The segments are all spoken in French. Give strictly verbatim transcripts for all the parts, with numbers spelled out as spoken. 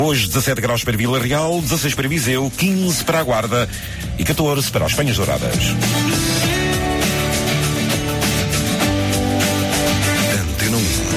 Hoje dezassete graus para Vila Real, dezasseis para Viseu, quinze para a Guarda e catorze para as Penhas Douradas. Antena um.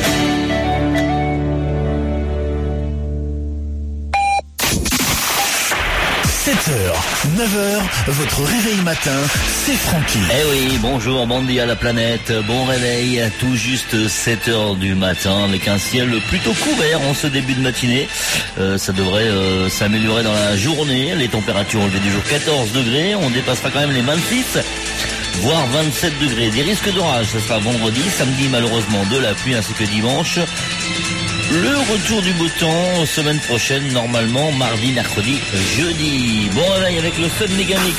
sept heures, neuf heures, votre réveil matin, c'est Francky. Eh oui, bonjour, bon dia à la planète, bon réveil, tout juste sept heures du matin, avec un ciel plutôt couvert en ce début de matinée. Euh, ça devrait euh, s'améliorer dans la journée, les températures au lever du jour quatorze degrés, on dépassera quand même les vingt-six, voire vingt-sept degrés. Des risques d'orage, ce sera vendredi, samedi malheureusement de la pluie ainsi que dimanche. Le retour du beau temps, semaine prochaine, normalement, mardi, mercredi, jeudi. Bon réveil avec le Sun Megamix.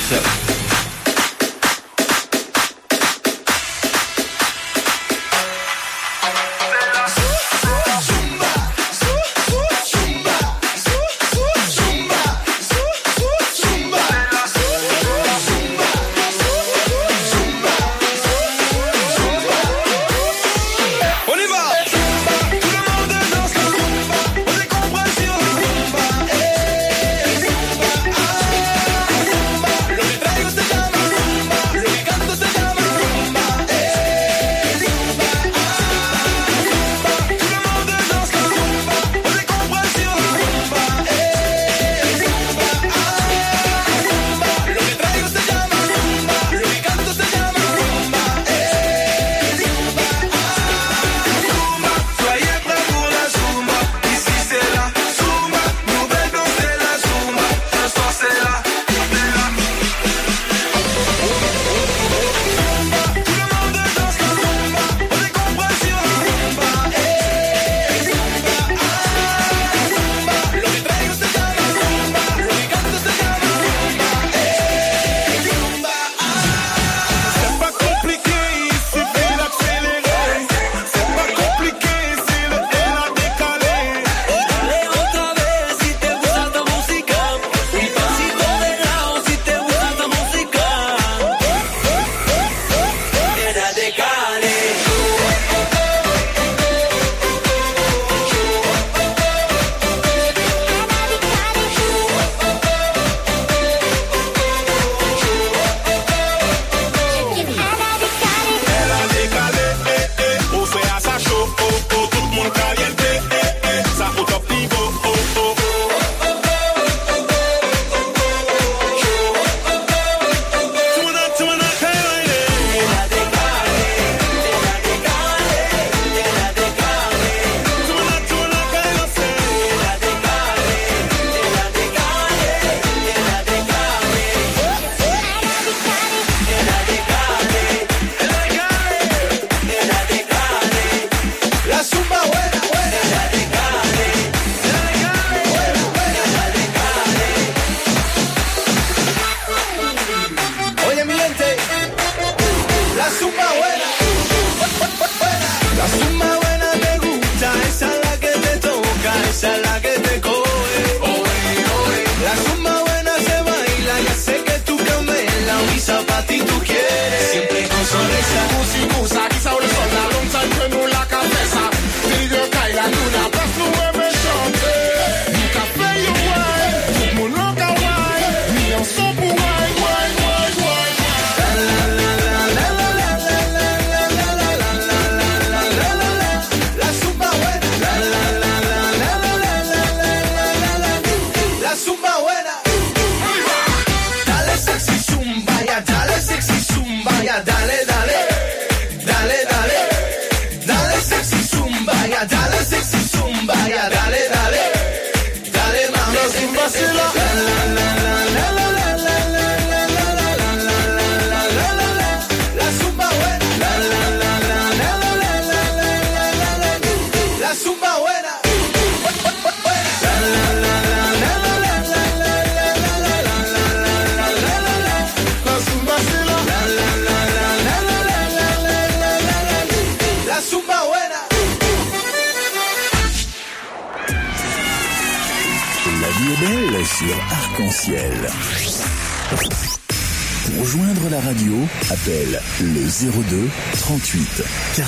Pour rejoindre la radio, appelle le zéro deux trente-huit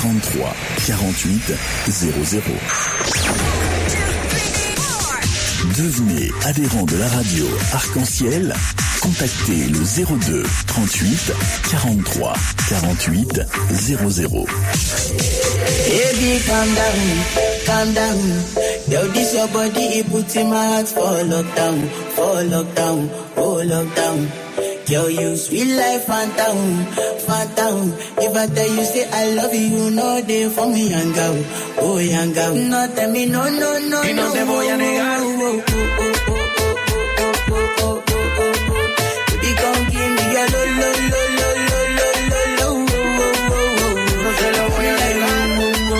quarante-trois quarante-huit zéro zéro. Devenez adhérent de la radio Arc-en-Ciel. Contactez le zéro deux trente-huit quarante-trois quarante-huit zéro zéro. Baby, calm down, calm down. Yo, this your body, it puts in my heart for lockdown, for lockdown, oh lockdown. Yo, you sweet life, phantom, phantom. If I tell you, say I love you, you know they for me, young girl, oh young girl. No, tell me, no, no, no, y no, no te voy a negar. Oh, oh, oh, oh, oh, oh, oh, oh, oh, oh. Baby, come give me your lo, lo, lo, lo, lo, lo, lo, lo, oh, oh, oh, oh. No te lo voy a negar.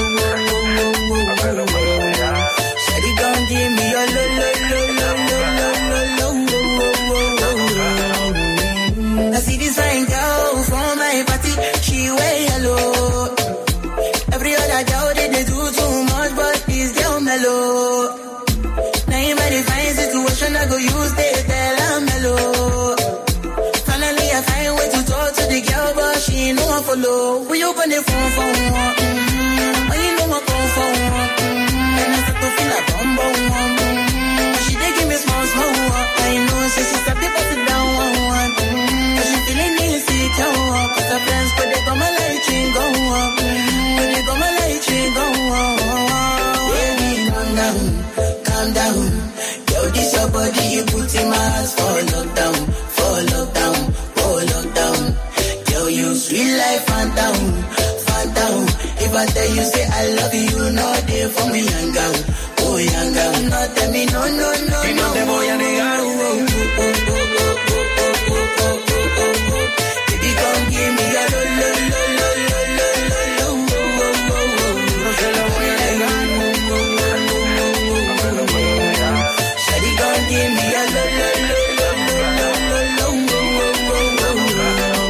No te lo voy a negar. Shawty, come give me your lo, lo, lo, lo, lo, lo, lo, lo, oh, oh, oh. I see this fine girl from my party, she wear yellow. Every other girl they, they do too much, but this girl mellow. Now in my fine situation, I go use the tell I'm mellow. Finally I find way to talk to the girl, but she ain't no one follow. When you open the phone for one, mm-hmm. When you know I come for one, mm-hmm. And I start to feel like bum bum mm-hmm. But she dey give me small small one. I know, say she start to pass it down one one. Mm-hmm. But she feeling insecure, cause her friends put they come my light ring go up, mm-hmm. Put they come my light ring go up. Baby, calm down, calm down. Yo, this your body, you put in my heart for lockdown, for lockdown, for lockdown. Yo, you sweet life, phantom, phantom. If I tell you, say I love you, you know they for me, young girl, oh young girl. No, tell me, no, no, no, y no te voy a negar. Oh, oh, oh, oh, oh, oh, oh, oh, oh, oh, oh. Baby, come give me your lo, lo, lo, lo, lo, lo, lo, lo, oh, oh, oh, oh. No te lo voy a negar. No te lo voy a negar. Shawty, come give me your lo, lo, lo, lo, lo, lo, lo, oh, oh, oh,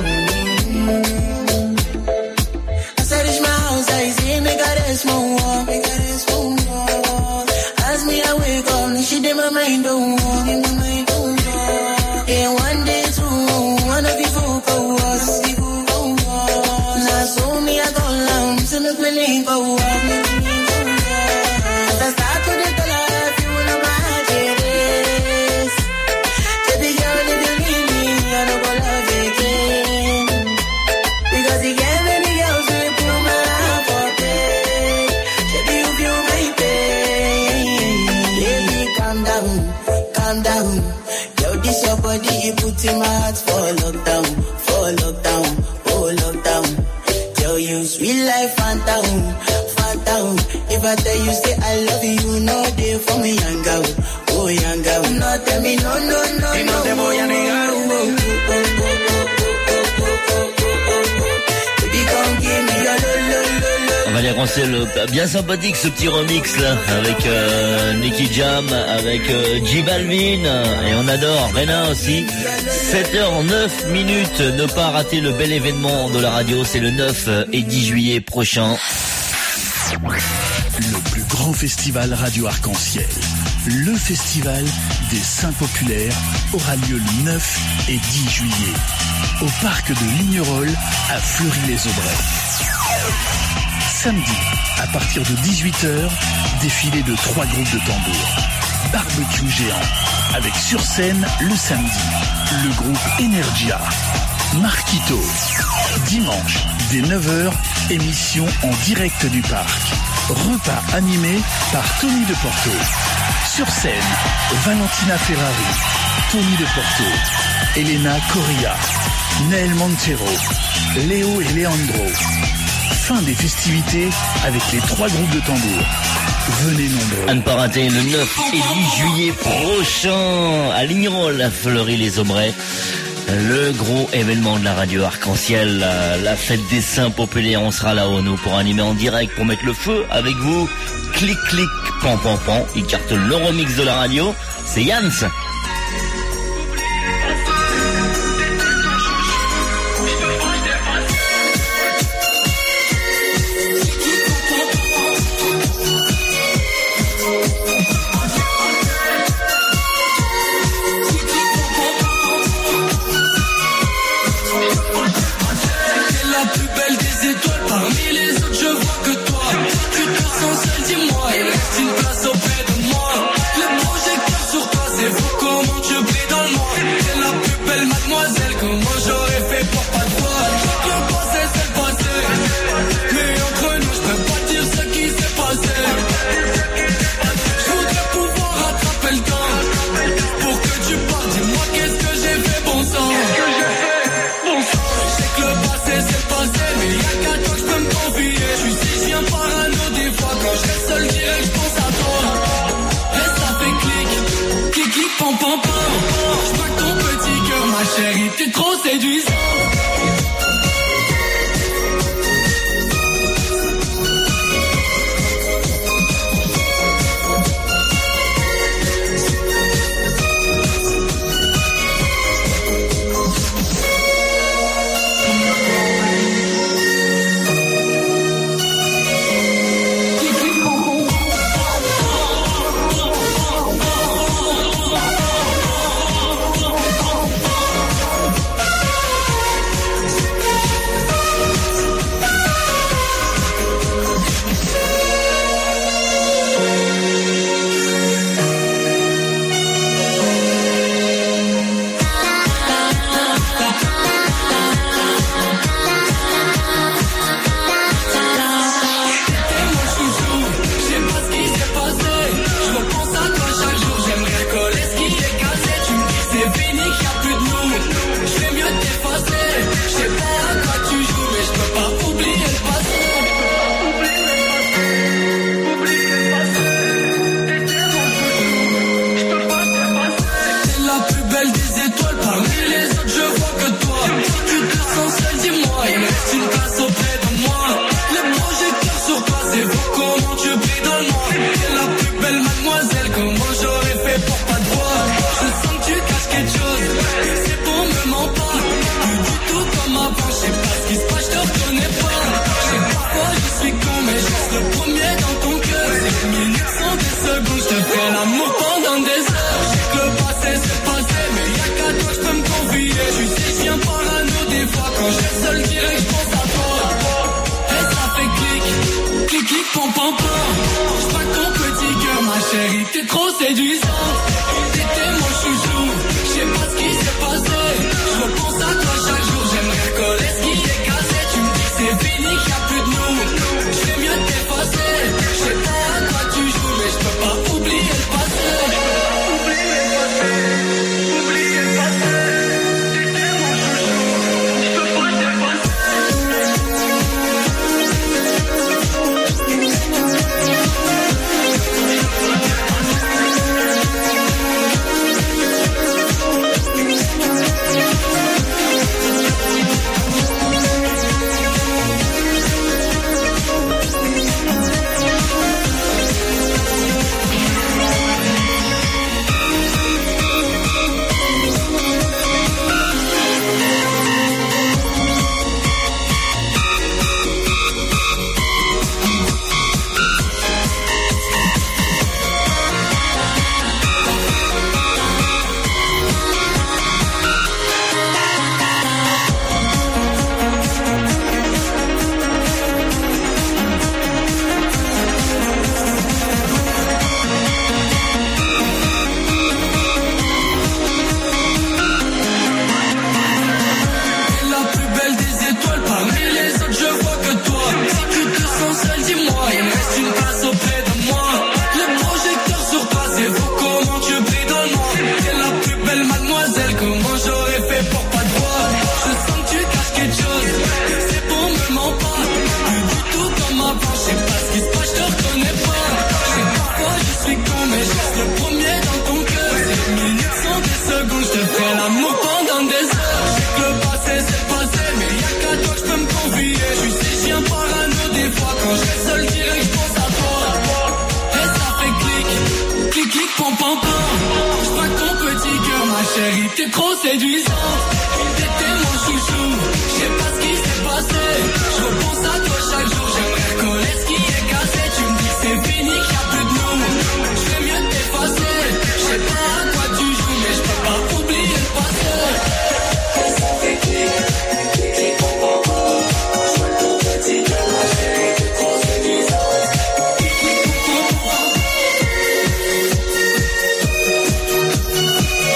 oh. As I reach my house, I see me got a small wall, me got a small wall. As me I wake up, she did my mind don't walk, in my mind don't walk. And one day two, one of you folk go was, now so me I go long, so me me link go walk, me link go walk. As I start to the life, you know my heart it is. Baby girl, if you leave me, I don't go love again. Because you gave me the girls who put my heart for bed. Baby, you feel my pain. Baby, calm down, calm down. Yo, this your body, you put in my heart for lockdown, for lockdown, oh lockdown. Yo, you sweet life, phantom, phantom. If I tell you, say I love you, you know they for me, young girl, oh young girl. No, tell me, no, no, no, y no te voy a negar. Oh, oh, oh, oh, oh, oh, oh, oh, oh. Baby, come give me your lo, lo, lo, lo. On va dire qu'on c'est le bien sympathique ce petit remix là avec euh, Nicky Jam, avec euh, J Balvin et on adore Rena aussi. sept heures neuf minutes, ne pas rater le bel événement de la radio, c'est le neuf et dix juillet prochain. Le plus grand festival radio Arc-en-Ciel, le festival des Saints Populaires, aura lieu le neuf et dix juillet au parc de Lignerolles à Fleury-les-Aubrais. Samedi, à partir de dix-huit heures, défilé de trois groupes de tambours. Barbecue géant, avec sur scène le samedi, le groupe Energia. Marquito. Dimanche, dès neuf heures, émission en direct du parc. Repas animé par Tony de Porto. Sur scène, Valentina Ferrari, Tony de Porto, Elena Correa, Nel Montero, Léo et Leandro. Fin des festivités avec les trois groupes de tambours. Venez nombreux. À ne pas rater le neuf et dix juillet prochain à Lignerolles, à Fleury-les-Aubrais. Le gros événement de la radio Arc-en-Ciel, la, la fête des Saints Populaires. On sera là-haut, nous, pour animer en direct, pour mettre le feu avec vous. Clic, clic, pan, pan, pan. Il carte le remix de la radio. C'est Yans. Dis-moi, il reste une place auprès de moi. Le projecteur sur comment tu brilles dans le noir. T'es la plus belle mademoiselle, comment j'aurais fait pour pas te voir. Le passé c'est le passé, mais entre nous je peux pas dire ce qui s'est passé. Je voudrais pouvoir rattraper le temps pour que tu partes, dis-moi qu'est-ce que j'ai fait, bon sang. Je sais que le passé c'est le passé, mais y'a qu'à toi que je peux me confier. Je suis si je viens parano des fois, quand je reste seul direct je pense à toi. Et ça fait clic, clic clic pam pam pam. Je vois que ton petit cœur ma chérie, t'es trop séduisant. T'es trop séduisante, t'étais mon chouchou. Je sais pas ce qui s'est passé, je repense à toi chaque jour. J'aimerais recoller ce qui est cassé. Tu me dis que c'est fini, qu'il y a plus de nous. Je fais mieux de t'effacer. Je sais pas à quoi tu joues, mais je peux pas oublier le passé. Oublier le passé, oublier le passé. T'étais mon chouchou, je peux pas t'effacer. T'es trop séduisante, t'étais mon chouchou. Je sais pas ce qui s'est passé, je repense à toi chaque jour. J'aimerais recoller ce qui est cassé. Tu me dis que c'est fini, qu'il y a plus de nous. Je fais mieux de t'effacer. Je sais pas à quoi tu joues, mais je peux pas oublier le passé. Ça fait clic, clic, clic, pom, pom, pom. Je vois ton petit cœur, ma chérie, t'es trop séduisante. Clic, clic, pom, pom, pom.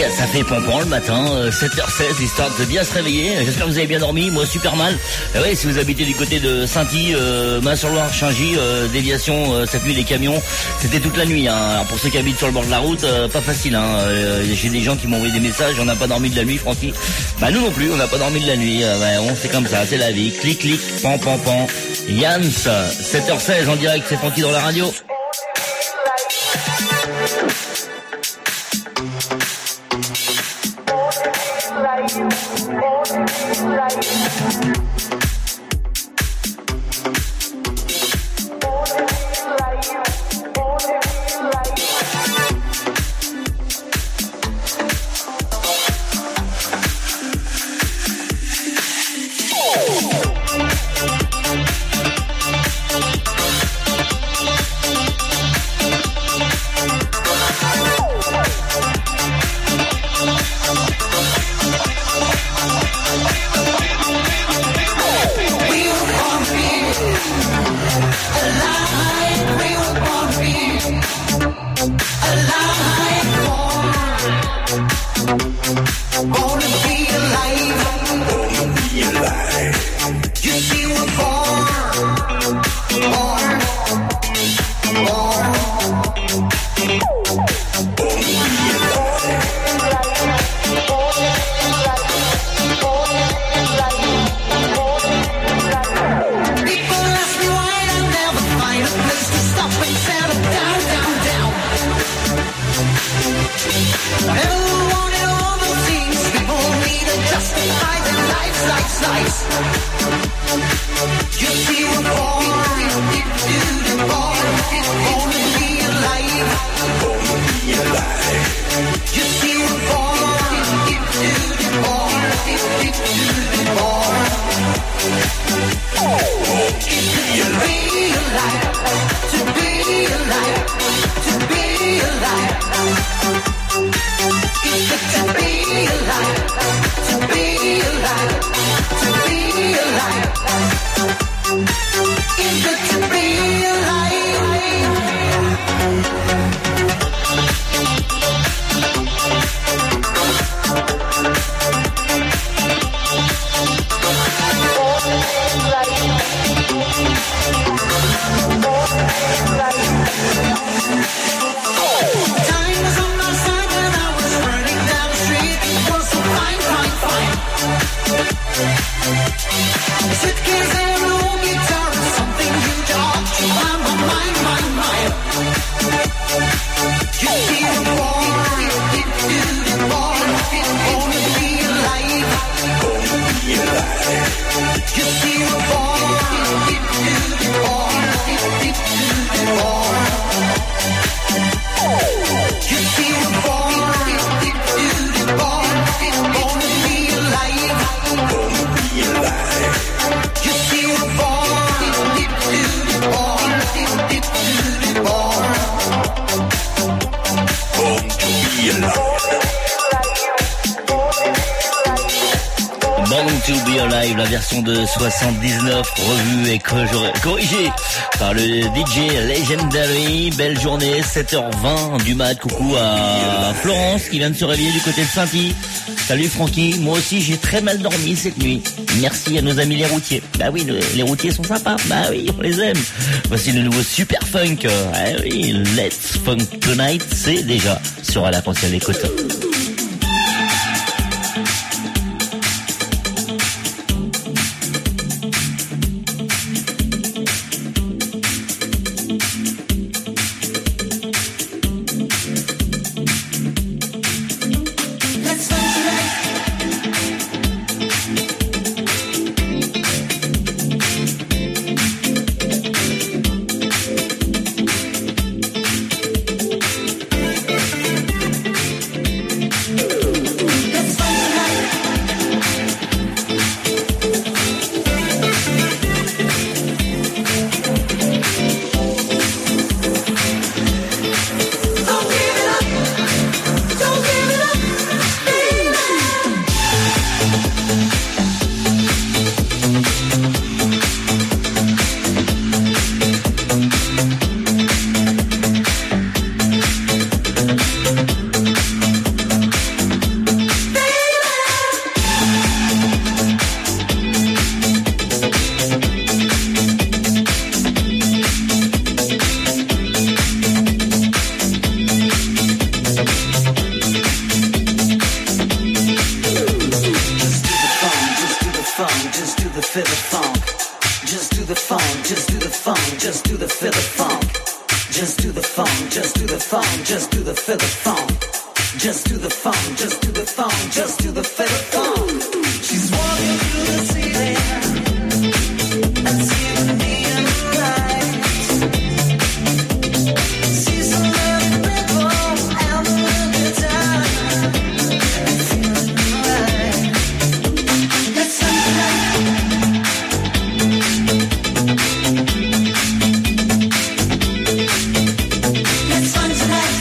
ça fait pompon le matin, euh, sept heures seize, histoire de bien se réveiller. J'espère que vous avez bien dormi, moi super mal. Et ouais, si vous habitez du côté de Saint-Y, euh, Main-sur-Loire, Changy, euh, déviation, euh, cette nuit les camions, c'était toute la nuit. Hein. Alors pour ceux qui habitent sur le bord de la route, euh, pas facile. Hein. Euh, j'ai des gens qui m'ont envoyé des messages, on n'a pas dormi de la nuit, Francky. Bah nous non plus, on n'a pas dormi de la nuit. Euh, bah, on c'est comme ça, c'est la vie. Clic, clic, pan, pan, pan. Yanns, sept heures seize en direct, c'est Francky dans la radio. De soixante-dix-neuf, revue et corrigée par le D J Legendary. Belle journée, sept heures vingt du mat. Coucou à Florence qui vient de se réveiller du côté de Saint-Y. Salut Francky, moi aussi j'ai très mal dormi cette nuit. Merci à nos amis les routiers. Bah oui, les routiers sont sympas. Bah oui, on les aime. Voici le nouveau Super Funk. Ah oui, Let's Funk Tonight, c'est déjà sur la console des côtes. the feel the funk. Just do the funk, just do the funk, just do the feel the funk. Just do the funk, just do the funk, just do the feel the funk. Just do the funk, just do the funk, just do the feel the funk. She's walking through the ceiling and seeing me in her eyes. Sees a little ripple and the little time and feeling right. It's It's fun tonight.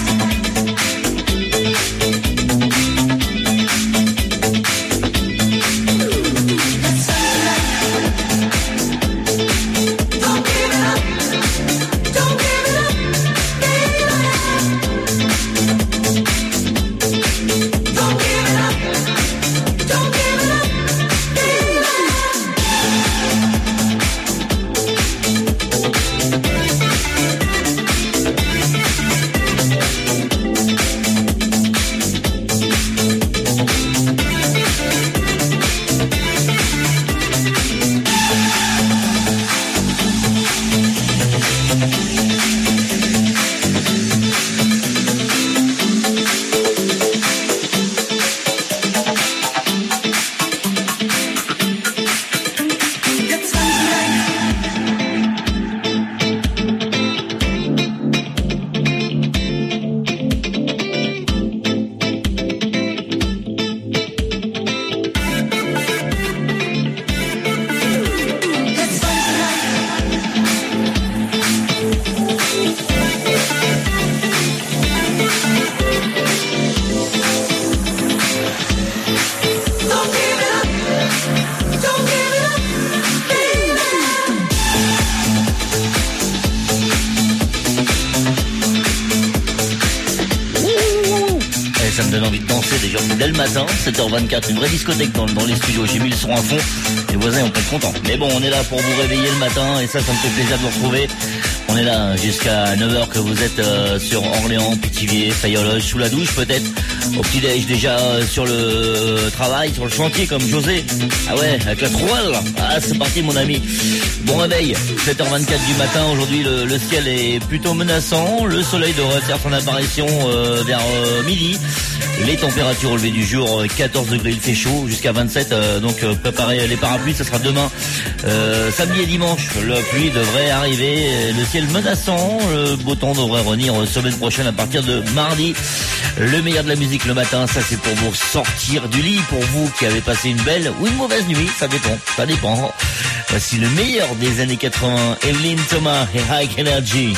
Dès le matin, sept heures vingt-quatre, une vraie discothèque dans, dans les studios. J'ai mis le son à fond, les voisins ont pas être contents. Mais bon, on est là pour vous réveiller le matin et ça, ça me fait plaisir de vous retrouver. On est là jusqu'à neuf heures que vous êtes euh, sur Orléans, Pithiviers, Fayologe, sous la douche peut-être, au petit-déj déjà euh, sur le travail, sur le chantier comme José. Ah ouais, avec la trouelle. Ah, c'est parti mon ami. Bon réveil, sept heures vingt-quatre du matin. Aujourd'hui, le, le ciel est plutôt menaçant. Le soleil devrait faire son apparition euh, vers euh, midi. Les températures au lever du jour, quatorze degrés, il fait chaud, jusqu'à vingt-sept, euh, donc euh, préparez les parapluies, ça sera demain. Euh, samedi et dimanche, la pluie devrait arriver, le ciel menaçant, le beau temps devrait revenir semaine prochaine à partir de mardi. Le meilleur de la musique le matin, ça c'est pour vous sortir du lit, pour vous qui avez passé une belle ou une mauvaise nuit, ça dépend, ça dépend. Voici le meilleur des années quatre-vingts, Evelyn Thomas et High Energy.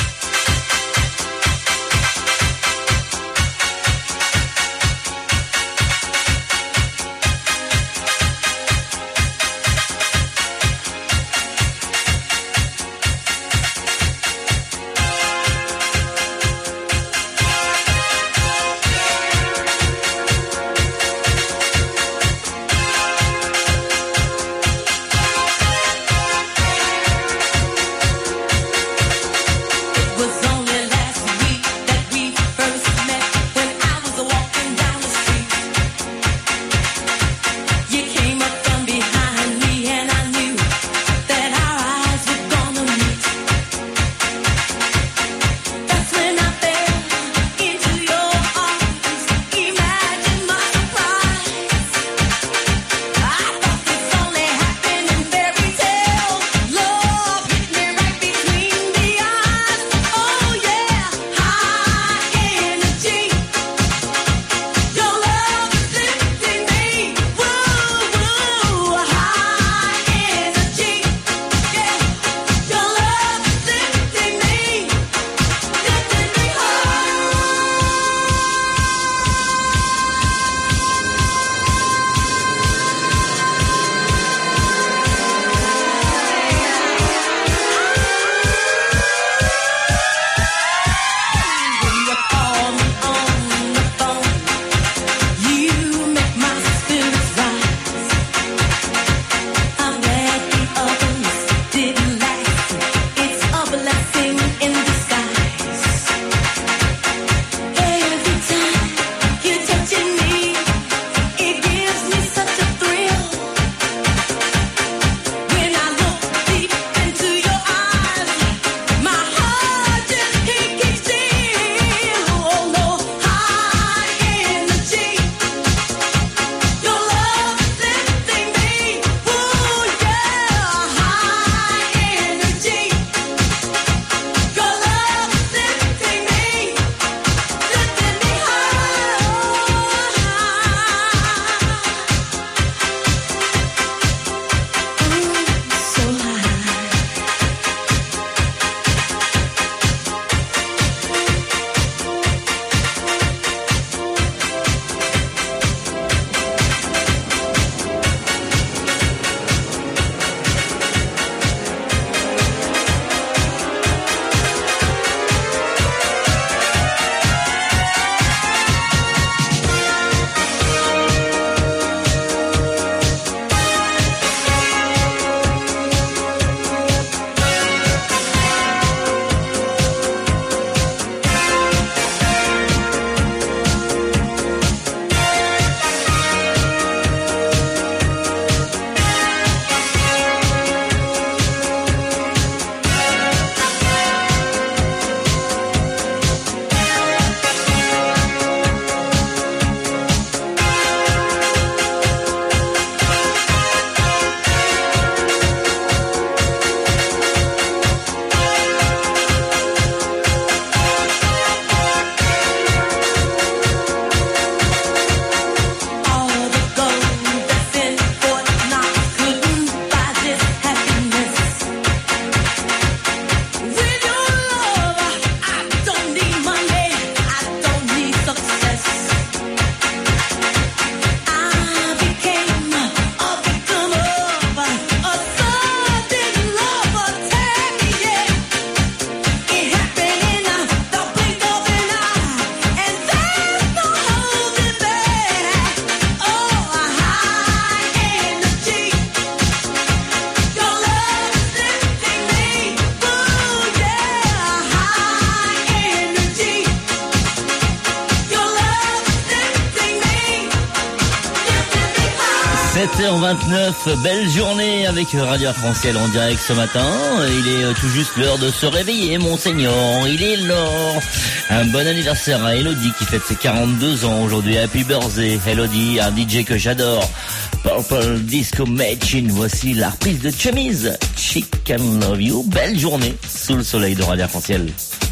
heures vingt-neuf, belle journée avec Radio Arc-en-Ciel en direct ce matin. Il est tout juste l'heure de se réveiller, monseigneur. Il est l'heure. Un bon anniversaire à Elodie qui fête ses quarante-deux ans aujourd'hui. Happy birthday, Elodie, un D J que j'adore. Purple Disco Machine, voici la reprise de Chemise. Chicken Love You, belle journée sous le soleil de Radio Arc-en-Ciel.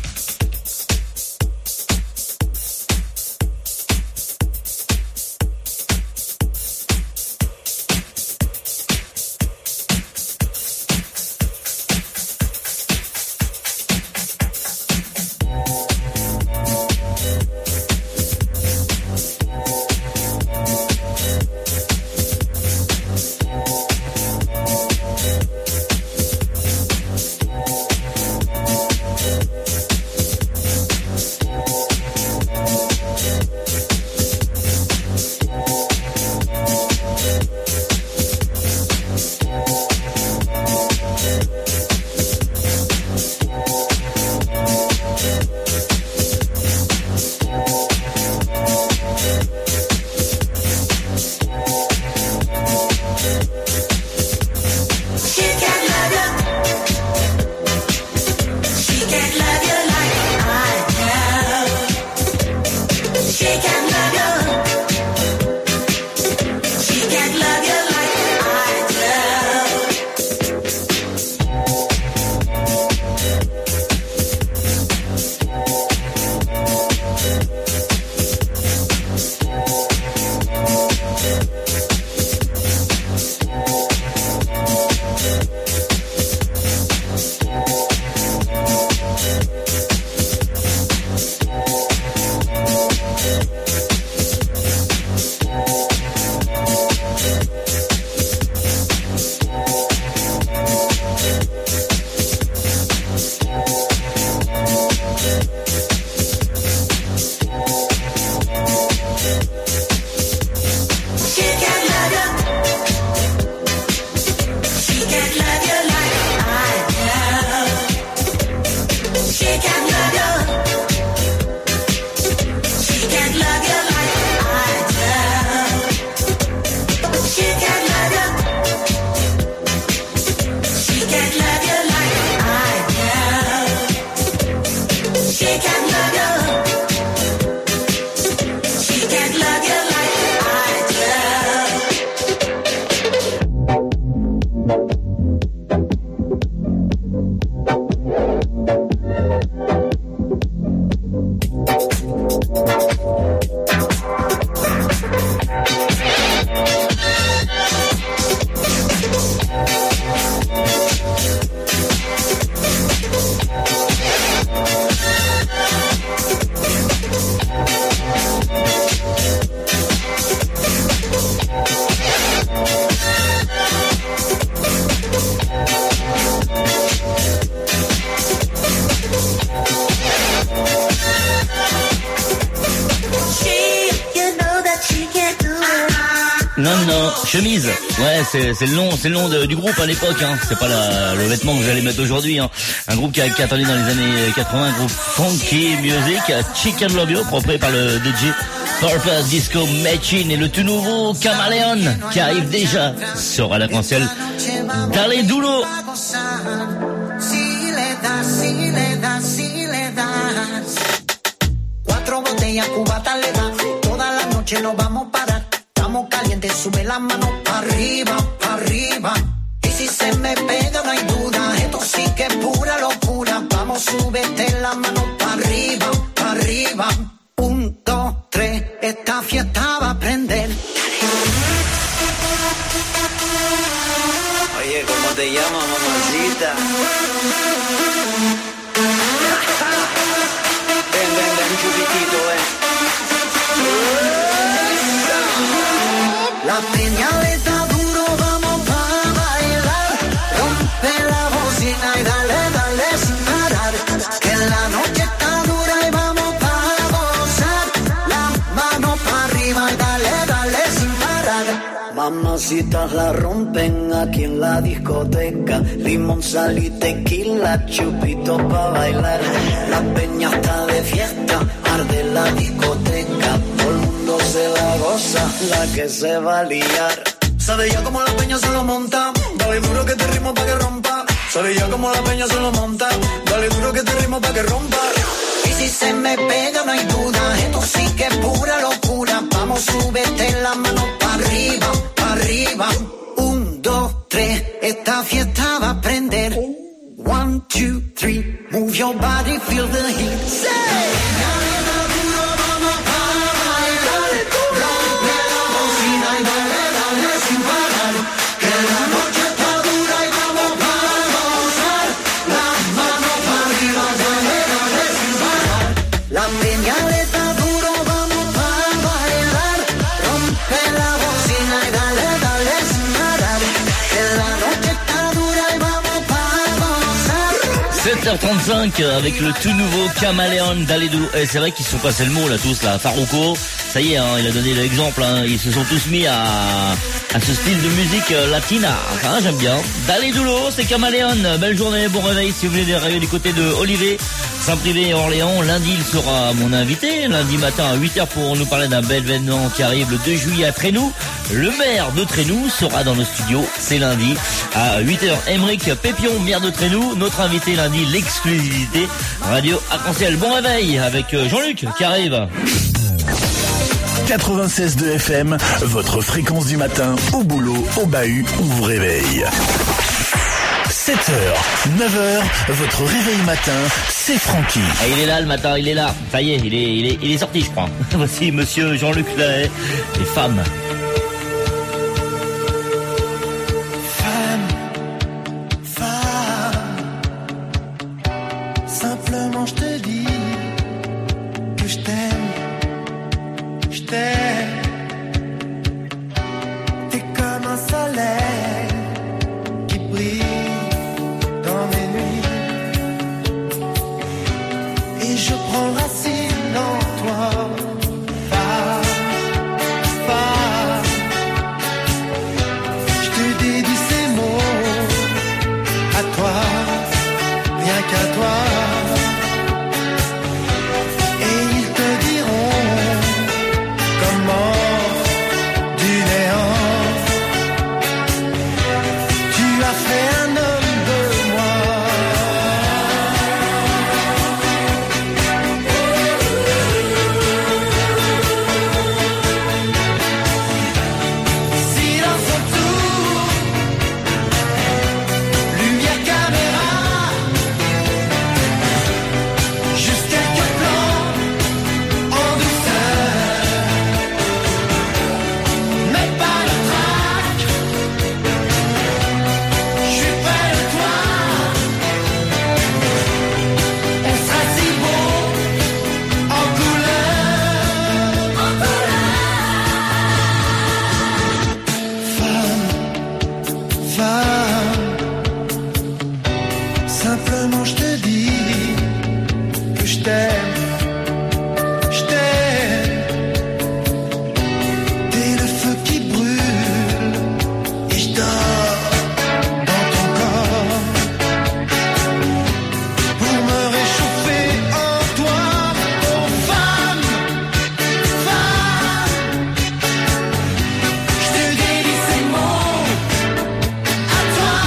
Non, non, Chemise. Ouais, c'est, c'est le nom, c'est le nom de, du groupe à l'époque, hein. C'est pas la, le vêtement que vous allez mettre aujourd'hui, hein. Un groupe qui a, qui a attendu dans les années quatre-vingts, un groupe funky music, Chicken Love You, proposé par le D J Purple Disco Machine et le tout nouveau Caméléon qui arrive déjà sur Radio Arc-en-Ciel. Dale Duro. Cuatro botellas cubatas le da, toda la noche nos vamos a parar. Estamos calientes, sube la mano pa' arriba, pa' arriba. Y si se me pega no hay duda, esto sí que es pura locura. Vamos, súbete la mano pa' arriba, pa' arriba. Un, dos, tres, esta fiesta va a prender. Oye, ¿cómo te llamas, mamacita? Ven, ven, ven, chupitito, ven. La peña le da duro, vamos pa' bailar. Rompe la bocina y dale, dale sin parar. Que la noche está dura y vamos pa' gozar. La mano pa' arriba y dale, dale sin parar. Mamacitas la rompen aquí en la discoteca. Limón, sal y tequila, chupito pa' bailar. La peña está de fiesta, arde la discoteca. Todo el mundo se la goza, la que se va a liar. Sabe ya como la peña se lo monta, dale duro que te ritmo pa' que rompa. Sabe ya como la peña se lo monta, dale duro que te ritmo pa' que rompa. Y si se me pega no hay duda, esto sí que es pura locura. Vamos, súbete la mano pa' arriba, pa' arriba. Un, dos, tres, esta fiesta va a prender. One, two, three, move your body, feel the heat. Say! sept heures trente-cinq avec le tout nouveau Caméléon d'Aledou. Et c'est vrai qu'ils se sont passés le mot là tous là. Farruko, ça y est, hein, il a donné l'exemple. Hein, ils se sont tous mis à, à ce style de musique euh, latina. Enfin, j'aime bien. D'Aledoulo, c'est Caméléon. Belle journée, bon réveil si vous venez d'arriver du côté de Olivet, Saint-Privé et Orléans. Lundi, il sera mon invité. Lundi matin à huit heures pour nous parler d'un bel événement qui arrive le deux juillet à Trénou. Le maire de Trénou sera dans nos studios. C'est lundi à huit heures. Émeric Pépion, maire de Trénou. Notre invité lundi, l'exclusivité Radio Arc-en-Ciel. Bon réveil avec Jean-Luc qui arrive. quatre-vingt-seize deux F M, votre fréquence du matin, au boulot, au bahut, on vous réveille. sept heures, neuf heures, votre réveil matin, c'est Francky. Et il est là le matin, il est là. Ça y est, il est, il est, il est sorti, je crois. Voici monsieur Jean-Luc Lahaye, les femmes. Simplement je te dis que je t'aime, je t'aime. T'es comme un soleil qui brille dans mes nuits. Et je prends racine en toi. Femme, femme, je te dédie ces mots à toi, rien qu'à toi.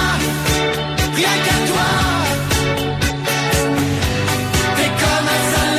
Rien qu'à toi, t'es comme un soleil.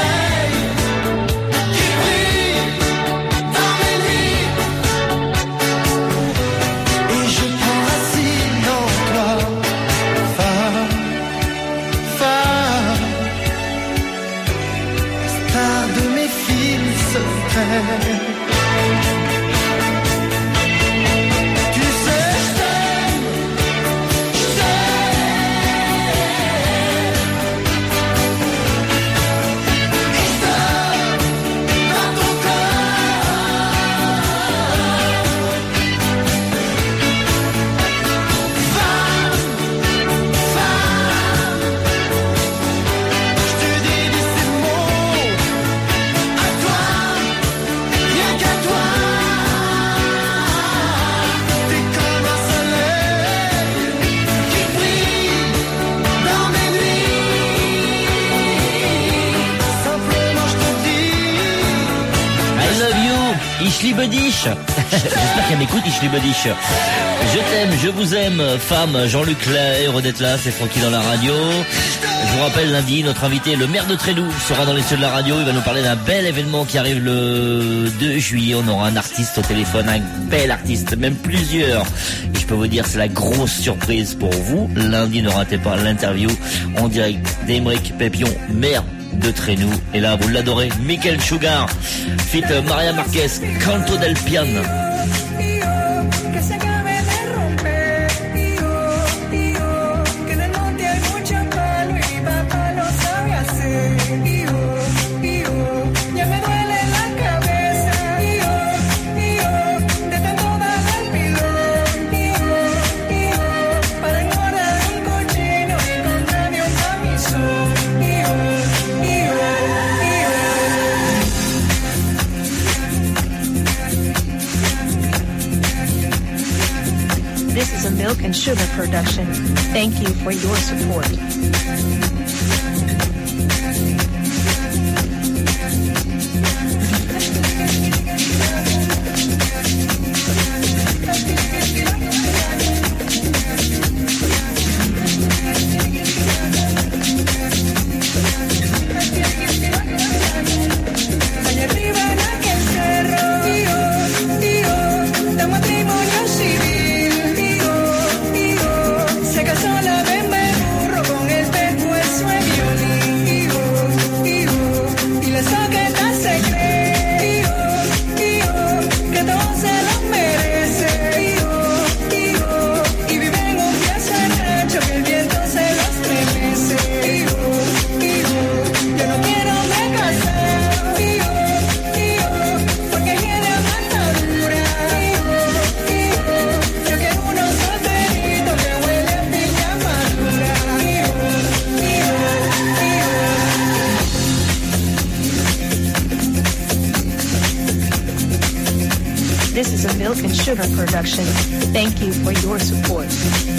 Ischlibedisch. J'espère qu'elle m'écoute, Ischlibedisch. Je t'aime, je vous aime, femme, Jean-Luc Lahaye, heureux d'être là, c'est Francky dans la radio. Je vous rappelle, lundi, notre invité, le maire de Trédoux, sera dans les studios de la radio. Il va nous parler d'un bel événement qui arrive le deux juillet. On aura un artiste au téléphone, un bel artiste, même plusieurs. Et je peux vous dire, c'est la grosse surprise pour vous. Lundi, ne ratez pas l'interview en direct d'Aymeric Pépion, maire de Trédoux. Et là, vous l'adorez, Michael Sugar, fit Maria Marquez, Canto del Piano. This is a Milk and Sugar production. Thank you for your support. This is a Milk and Sugar production. Thank you for your support.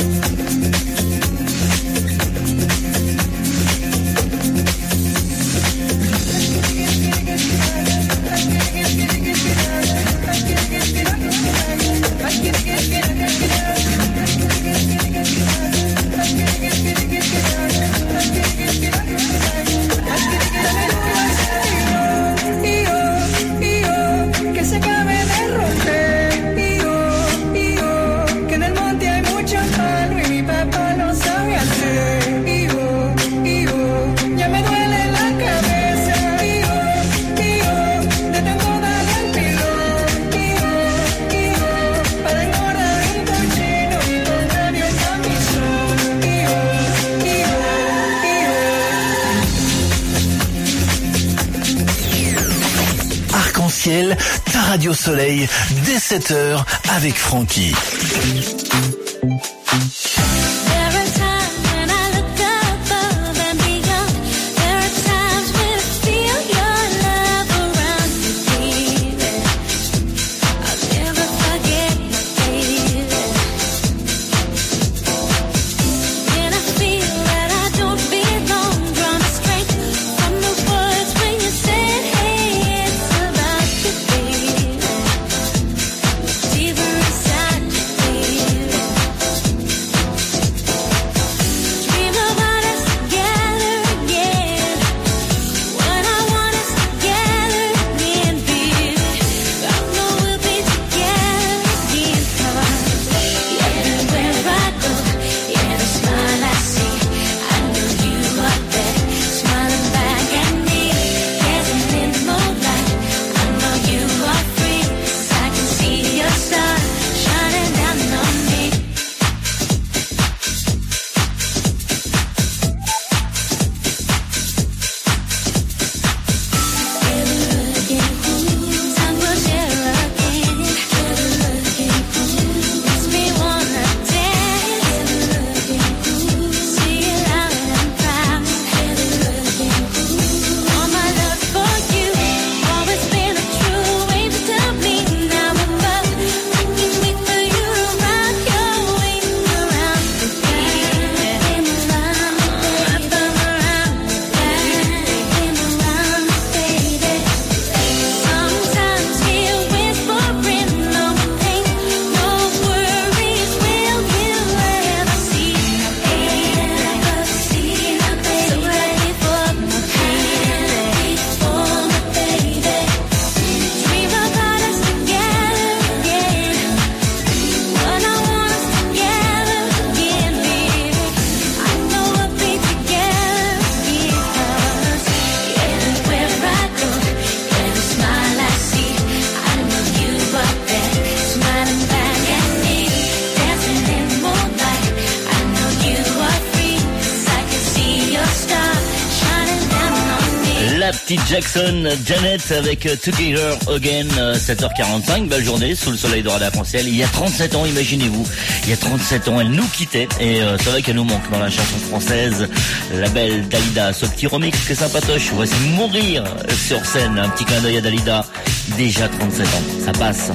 Ta radio Soleil, dès sept heures avec Francky. Even inside me. Steve Jackson, Janet avec Together Again, sept heures quarante-cinq, belle journée sous le soleil doré d'arc-en-ciel. Il y a trente-sept ans, imaginez-vous, il y a trente-sept ans, elle nous quittait et euh, c'est vrai qu'elle nous manque dans la chanson française. La belle Dalida, ce petit remix que sympatoche, voici Mourir sur scène, un petit clin d'œil à Dalida, déjà trente-sept ans, ça passe.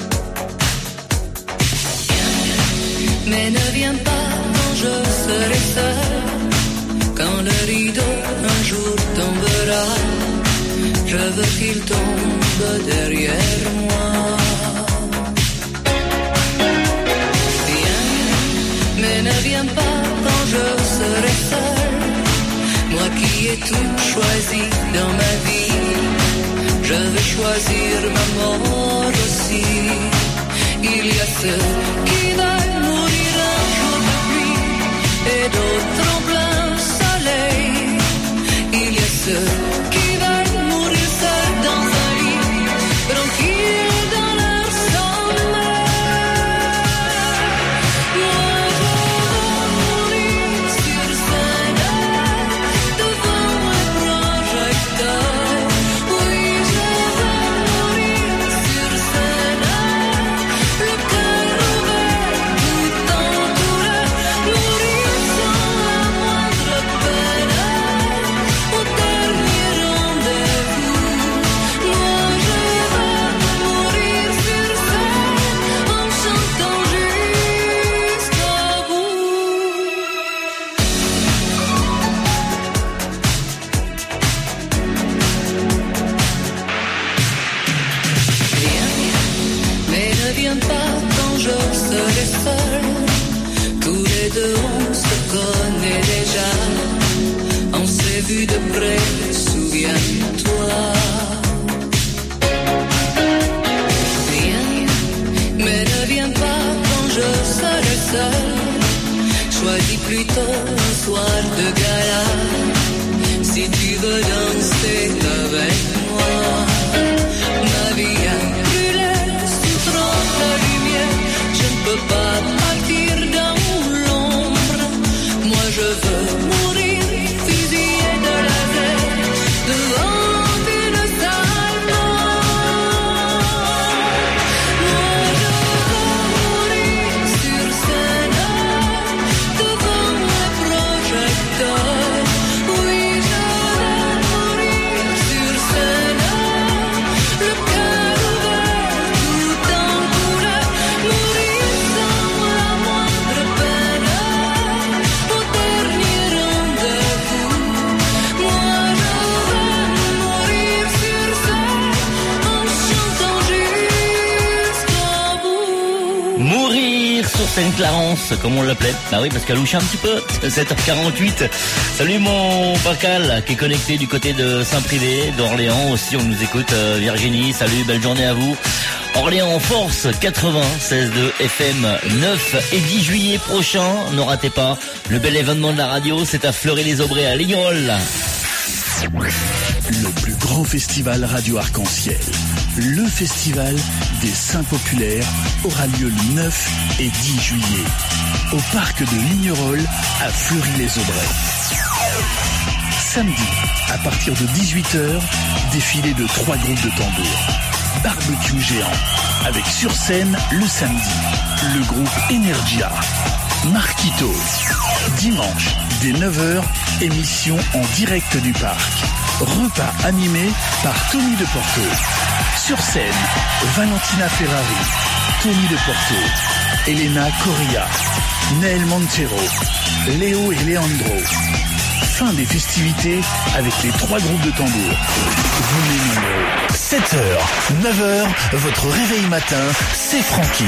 Mais ne viens pas quand je serai seul, quand le rideau un jour tombera, je veux qu'il tombe derrière moi. Viens, mais ne viens pas quand je serai seul, moi qui ai tout choisi dans ma vie, je veux choisir ma mort aussi. Il y a ceux qui veulent mourir un jour de pluie et d'autres en plein soleil. Il y a ceux qui veulent mourir seuls dans un lit, tranquilles dans leur sommeil. Moi je veux mourir sur scène, devant un projecteur. Oui, je veux mourir sur scène, le cœur ouvert, tout entouré, mourir sans la moindre peine, au dernier rendez-vous. Moi je veux mourir sur scène, en chantant jusqu'au bout. Viens, mais ne viens pas quand je serai seul. Tous les deux on se connaît déjà, on s'est vu de près, souviens-toi. Viens, mais ne viens pas quand je serai seul. Choisis plutôt un soir de gala, si tu veux danser avec moi. Ma vie a brûlé sous trop de lumière, je ne peux pas partir dans l'ombre. Moi je veux mourir fusillé de laser devant une salle noire. Moi je veux mourir sur scène, devant un projecteur. Oui, je veux mourir sur scène, le cœur ouvert, tout en couleur, mourir sans la moindre peine, au dernier rendez-vous. Moi je veux mourir sur scène, en chantant jusqu'au bout. Mourir sur Sainte-Clarence, comme on l'appelait. Bah oui, parce qu'elle louche un petit peu. sept heures quarante-huit. Salut mon Pascal, qui est connecté du côté de Saint-Privé, d'Orléans aussi. On nous écoute. euh, Virginie, salut, belle journée à vous. Orléans en force, quatre-vingt-seize de F M, neuf et dix juillet prochain. Ne ratez pas le bel événement de la radio. C'est à Fleury-les-Aubrais, à Lignerolles. Le plus grand festival radio arc-en-ciel, le festival des Saints Populaires, aura lieu le neuf et dix juillet au parc de Lignerolles à Fleury-les-Aubrais. Samedi, à partir de dix-huit heures, défilé de trois groupes de tambours. Barbecue géant, avec sur scène le samedi, le groupe Energia. Marquito. Dimanche, dès neuf heures, émission en direct du parc. Repas animé par Tony de Porto. Sur scène, Valentina Ferrari, Tony de Porto, Elena Correa, Nel Montero, Léo et Leandro. Fin des festivités avec les trois groupes de tambours. Venez nombreux. sept heures, neuf heures, votre réveil matin, c'est Francky.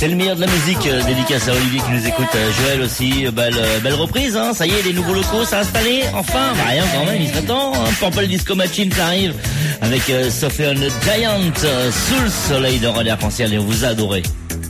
C'est le meilleur de la musique, euh, dédicace à Olivier qui nous écoute, euh, Joël aussi, euh, belle, euh, belle reprise, hein, ça y est, les nouveaux locaux, ça a installé, enfin, bah rien quand même, il serait temps, hein, Purple Disco Machine, ça arrive, avec euh, Sophie and the Giant, euh, sous le soleil de Radio Arc-en-Ciel, et on vous a adoré.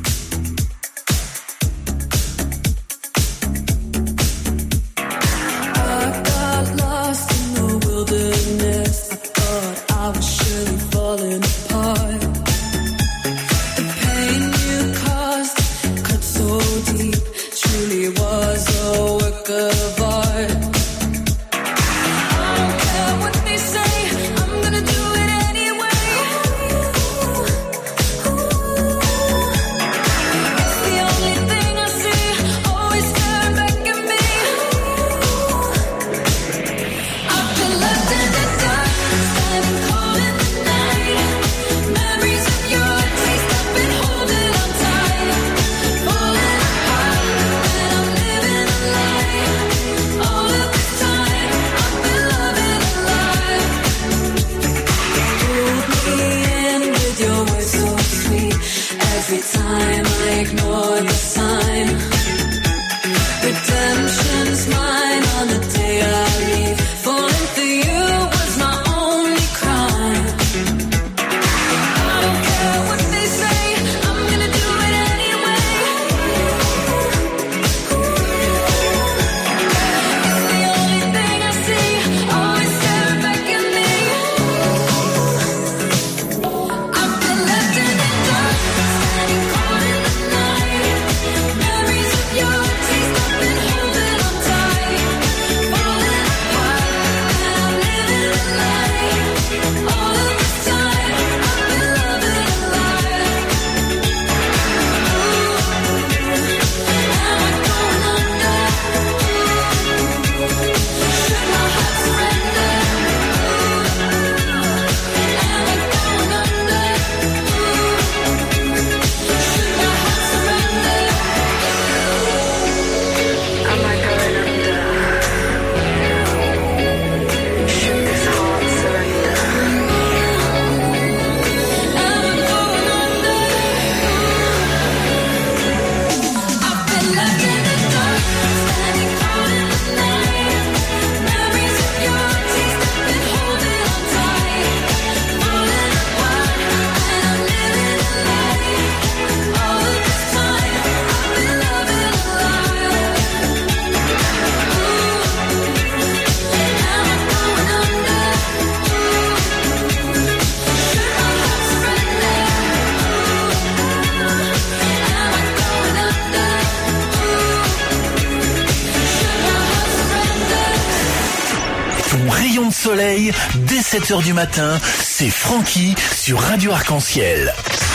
Soleil, dès sept heures du matin, c'est Francky sur Radio Arc-en-Ciel.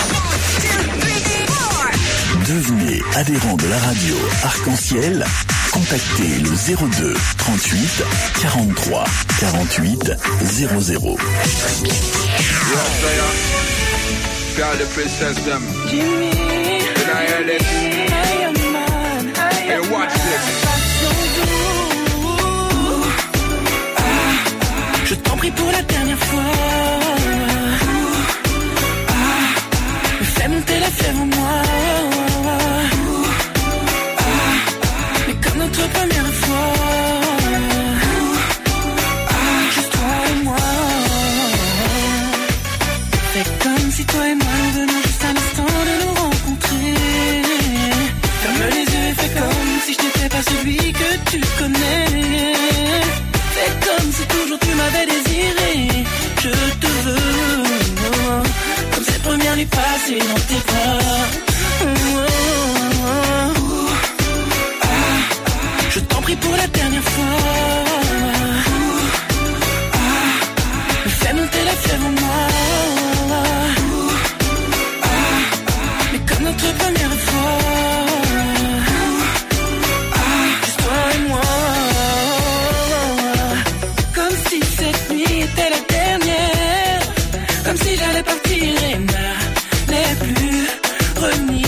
Devenez adhérent de la radio Arc-en-Ciel. Contactez le zéro deux trente-huit quarante-trois quarante-huit zéro zéro. Got the princess them. Jimmy, can I hear this? I am man. Hey, watch this. Je t'en prie pour la dernière fois. Fais monter la fièvre en moi. Mais comme notre première fois. Juste toi et moi. Fais comme si toi et moi nous venions juste un instant de nous rencontrer. Ferme les yeux et fais comme si je n'étais pas celui que tu connais. Fais comme si toujours tu m'avais désiré. Je te veux, oh, comme cette première nuit passée dans tes bras. Oh, oh, oh, ah, je t'en prie pour la dernière fois. Ah, fais monter la fièvre en moi. Ah, mais comme notre première fois. Juste toi et moi. C'était la dernière, comme si j'allais partir et n'allais plus revenir.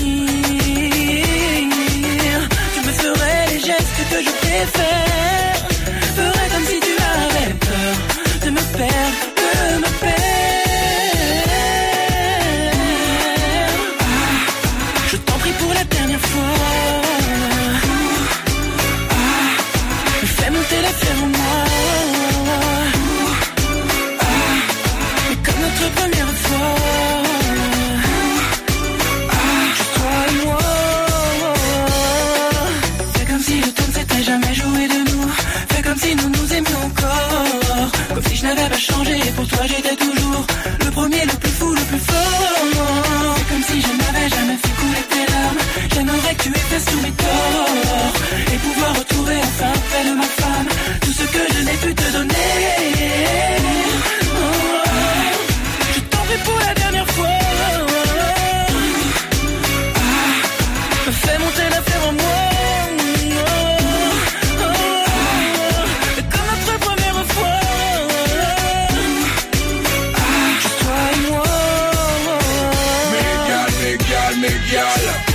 Tu me ferais les gestes que je préfère, ferais comme si tu avais peur de me perdre, de me perdre. Ah, je t'en prie pour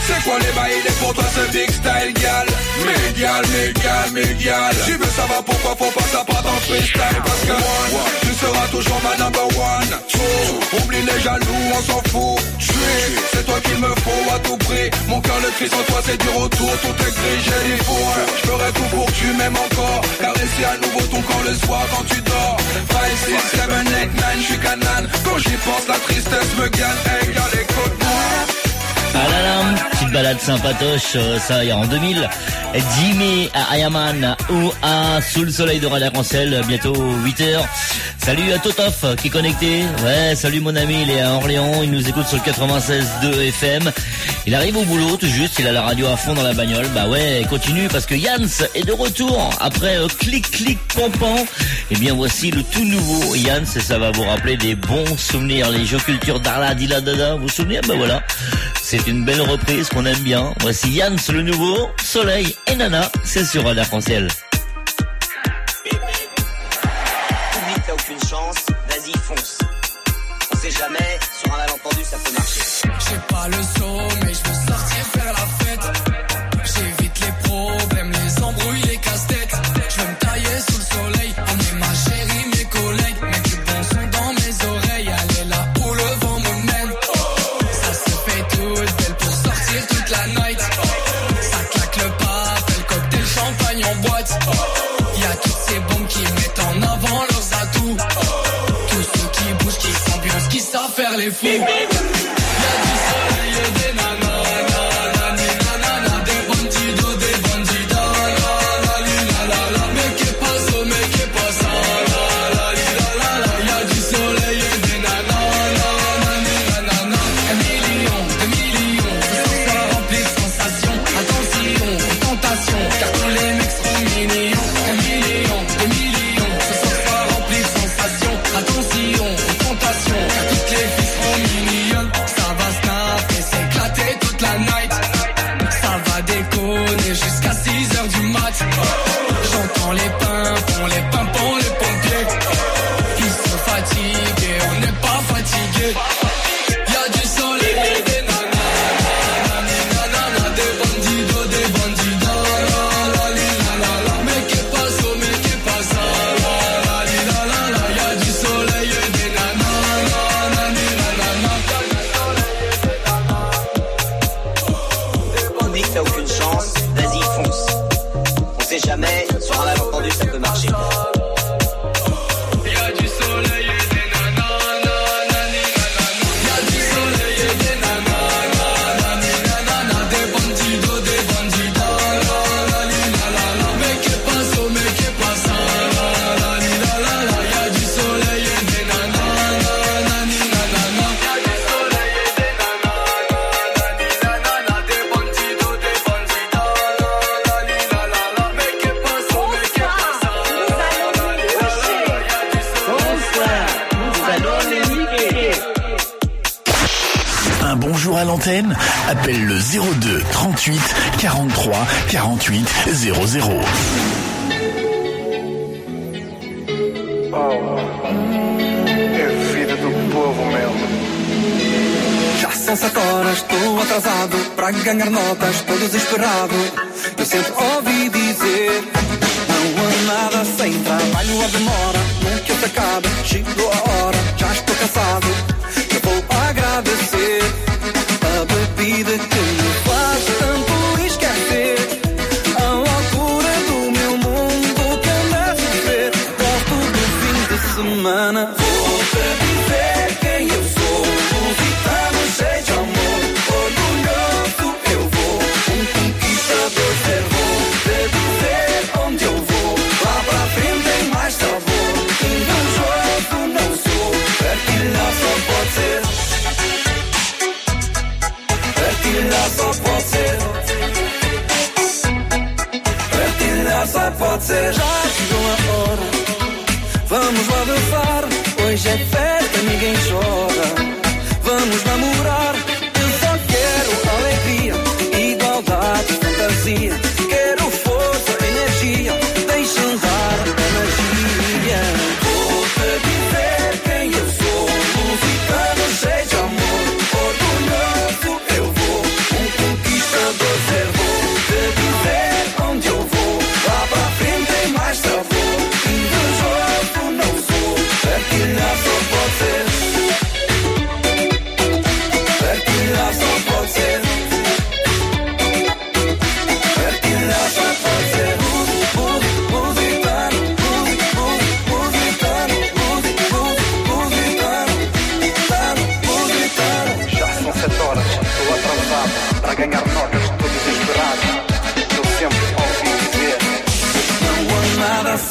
C'est quoi les bails, il est pour toi ce big style, gal. Mégal, mégal, mégal. Tu veux savoir pourquoi faut pas ça part dans le freestyle. Parce que one, tu seras toujours ma number one. Two, oublie les jaloux, on s'en fout. Three, c'est toi qu'il me faut à tout prix. Mon cœur le crie sans toi c'est du retour. Tout est gris, j'ai les fours. Je ferai tout pour que tu m'aimes encore. Caresser à nouveau ton corps le soir quand tu dors. Five, six, seven, eight, nine, je suis canane. Quand j'y pense la tristesse me gagne. Hey, y'a les côtes noires. Ah là là, petite balade sympatoche, euh, ça y est en deux mille. Jimmy à Ayaman ou à Sous le soleil de Radio Arc-en-Ciel, bientôt huit heures. Salut à Totof qui est connecté. Ouais, salut mon ami, il est à Orléans, il nous écoute sur le quatre-vingt-seize deux F M. Il arrive au boulot tout juste, il a la radio à fond dans la bagnole. Bah ouais, continue parce que Yans est de retour après euh, clic clic pampan. Et bien voici le tout nouveau Yans et ça va vous rappeler des bons souvenirs, les jeux culture d'Arla Dila Dada, vous vous souvenez? Bah voilà. C'est une belle reprise qu'on aime bien. Voici Yans le nouveau, Soleil et Nana, c'est sur Radio Arc-en-Ciel. Oublie que t'as aucune chance, vas-y fonce. On sait jamais, sur un malentendu ça peut marcher. J'ai pas le son, mais je veux sortir faire la fête. J'évite les problèmes, les embrouilles, les casse-têtes. Je veux me tailler sous le soleil, emmener ma chérie, mes collègues. Mettre du bon son dans mes oreilles, aller là où le vent me mène. Ça se fait toute belle pour sortir toute la night. Ça claque le pas, le cocktail champagne en boîte. Y'a toutes ces bombes qui mettent en avant leurs atouts. Tous ceux qui bougent, qui s'ambiancent, qui savent faire les fous. Y'a du soleil et des nanas, nanani, nanana, des bandidos, des bandidas, la la la la la. Mais qu'est pas ça, mais qu'est pas ça, la la la la la. Y'a du soleil et des nanas, nanani, nanana. Un million, deux millions, ce soir ça remplit de sensations. Attention, tentation, car tous les mecs seront mignons. Un million, deux millions, ce soir ça remplit de sensations. Attention, tentation, car toutes les filles seront mignonnes. Ça va snapper, s'éclater toute la night. Ça va déconner jusqu'à six heures du mat. J'entends les pimpons, les pimpons, les pompiers. Ils sont fatigués, on n'est pas fatigués. Y'a du soleil et des nanas, nanani, nanana, des bandidos, des bandidas, la la la la la. Mais qu'est pas ça, mais qu'est pas ça, la la la la la. Y'a du soleil et des nanas, nanani, nanana. Oublie que t'as aucune chance, vas-y fonce. On sait jamais, sur un malentendu ça peut marcher. Y'a du soleil et des nanas, nanani, nanana. Y'a du soleil et des nanas, nanani, nanana. Des bandidos, des bandidas, la la la la la. Mais qu'est pas ça, mais qu'est pas ça, la la la la la. Y'a du soleil et des nanas, nanani, nanana. Y'a du soleil et des nanas, nanani, nanana. Des bandidos, des bandidas, la la la la la. Mais qu'est pas ça, mais qu'est pas ça, la la la la la. Un bonjour à l'antenne, appelle le zéro deux trente-huit quarante-trois quarante-huit zéro zéro. É vida do povo mesmo. Já são sete horas, estou atrasado para ganhar notas, estou desesperado. Eu sempre ouvi dizer: não há nada sem trabalho ou demora. Nunca se acaba, chegou a hora, já estou cansado. Eu vou agradecer a bebida que me faz tanto esquecer a loucura do meu mundo que anda a viver. Gosto do fim de semana. Vou-te dizer quem eu sou, lusitano cheio de amor. Orgulhoso eu vou, um conquistador ser. Vou-te dizer onde eu vou, lá pra frente tem mais sabor. Invejoso não sou, partilhar só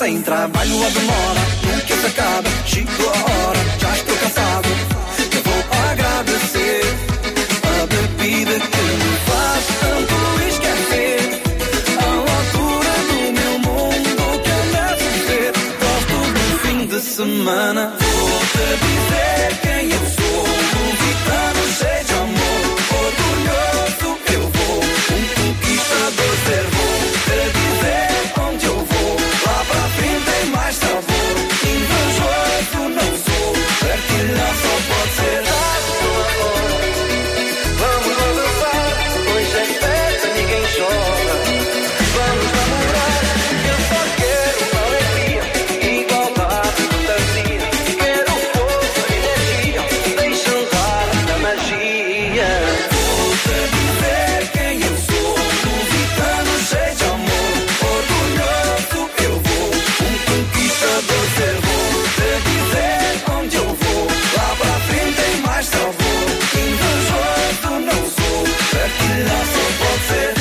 sem trabalho ou demora, nunca se acaba, chego a hora, já estou cansado. Eu vou agradecer a bebida que me faz tanto esquecer a loucura do meu mundo que ando a viver. Gosto do fim de semana, vou-te dizer quem eu sou, duvidando cheio de amor, orgulhoso eu vou, um conquistador ser, vou-te dizer onde eu vou, lá pra frente tem mais sabor, invejoso não sou, partilhar só pode ser. Vamos lá dançar, hoje é festa, ninguém chora. Vamos namorar, eu só quero alegria, igualdade, fantasia. Quero força, energia, deixa andar na magia. Vou-te dizer quem eu sou, duvidando cheio de amor, orgulhoso eu vou, um conquistador ser, vou-te dizer onde eu vou, lá pra frente tem mais sabor, invejoso não sou, partilhar só pode ser,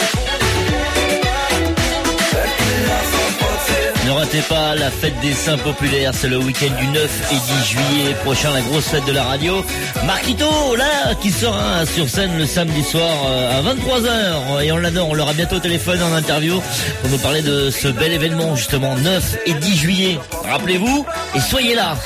partilhar só pode ser. Ne ratez pas la fête des Saints populaires, c'est le week-end du neuf et dix juillet prochain, la grosse fête de la radio. Marquito, là, qui sera sur scène le samedi soir euh, à vingt-trois heures, et on l'adore, on l'aura bientôt au téléphone en interview pour nous parler de ce bel événement justement, neuf et dix juillet. Rappelez-vous et soyez là.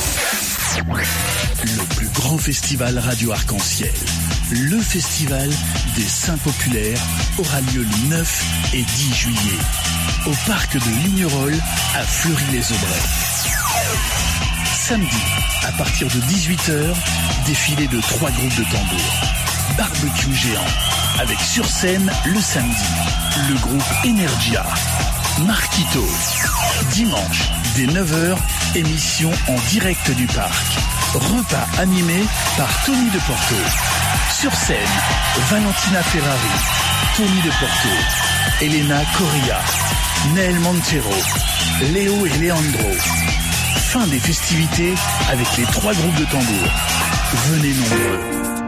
Le plus grand festival radio arc-en-ciel, le festival des Saints populaires, aura lieu le neuf et dix juillet au parc de Lignerolles à Fleury-les-Aubrais. Samedi, à partir de dix-huit heures, défilé de trois groupes de tambours. Barbecue géant, avec sur scène le samedi, le groupe Energia. Marquito. Dimanche, dès neuf heures, émission en direct du parc. Repas animé par Tony de Porto. Sur scène, Valentina Ferrari, Tony de Porto, Elena Correa, Nel Montero, Léo et Leandro. Fin des festivités avec les trois groupes de tambours. Venez nombreux.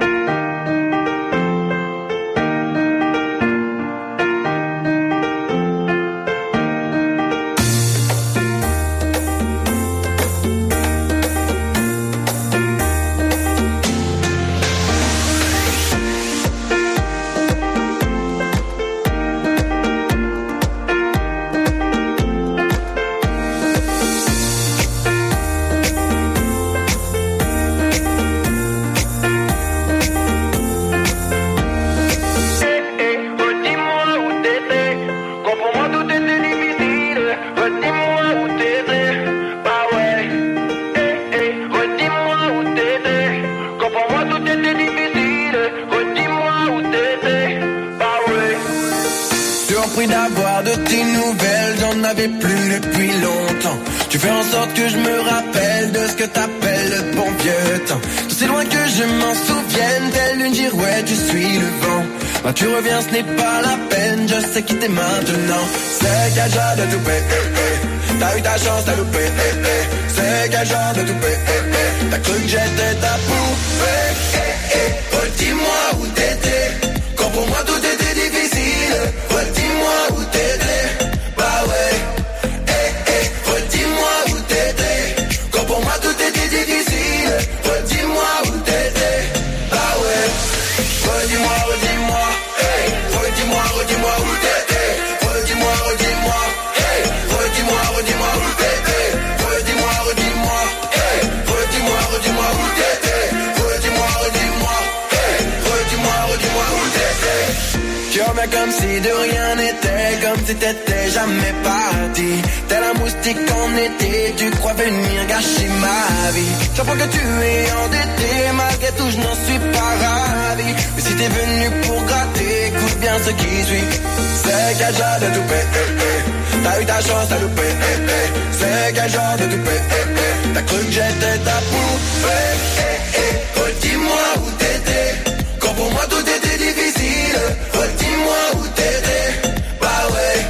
Tu reviens, ce n'est pas la peine, je sais quitter maintenant. C'est quel genre de toupé, eh, eh. T'as eu ta chance, t'as loupé, eh, eh. C'est quel genre de toupé, eh, eh. T'as cru que j'étais ta poupée, eh, eh. Redis-moi où t'étais, quand pour moi tout était difficile. Redis-moi où t'étais, bah ouais, eh, eh. Redis-moi où t'étais, quand pour moi tout était difficile. Redis-moi où t'étais, bah ouais. Redis-moi, redis-moi. Redis-moi, redis-moi où t'étais. Redis-moi, redis-moi. Hey, redis-moi, redis-moi où t'étais. Redis-moi, redis-moi. Hey, redis-moi, redis-moi où t'étais. Redis-moi, redis-moi. Hey, redis-moi, redis-moi où t'étais. Tu reviens comme si de rien n'était, comme si t'étais jamais parti. Tel un moustique en été, tu crois venir gâcher ma vie. J'apprends que tu es endetté, malgré tout je n'en suis pas ravi. Mais si t'es venu pour gratter, écoute bien ce qui suit. C'est quel genre de toupé, eh, eh. T'as eu ta chance, t'as loupé, eh, eh. C'est quel genre de toupé, eh, eh. T'as cru que j'étais ta poupée, eh, eh. Redis-moi où t'étais, quand pour moi tout était difficile. Redis-moi où t'étais, bah ouais,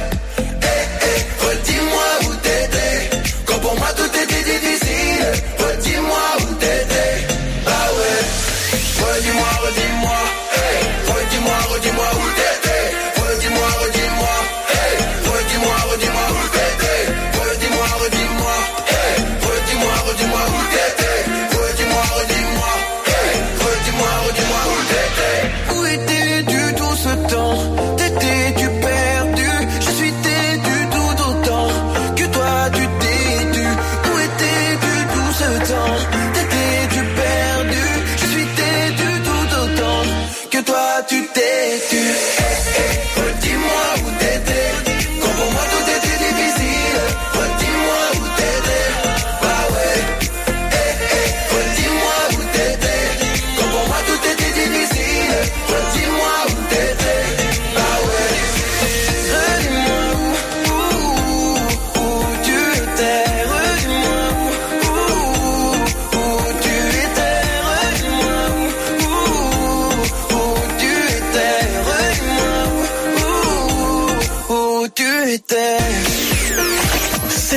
eh, eh. Redis-moi où t'étais, quand pour moi tout était difficile. Redis-moi où t'étais, bah ouais. Redis-moi, redis-moi, hey. Redis-moi, redis-moi où t'étais. Redis-moi, redis-moi, hey. Redis-moi, redis-moi où t'étais.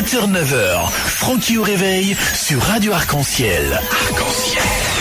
sept heures neuf heures, Francky au réveil sur Radio Arc-en-Ciel. Arc-en-Ciel.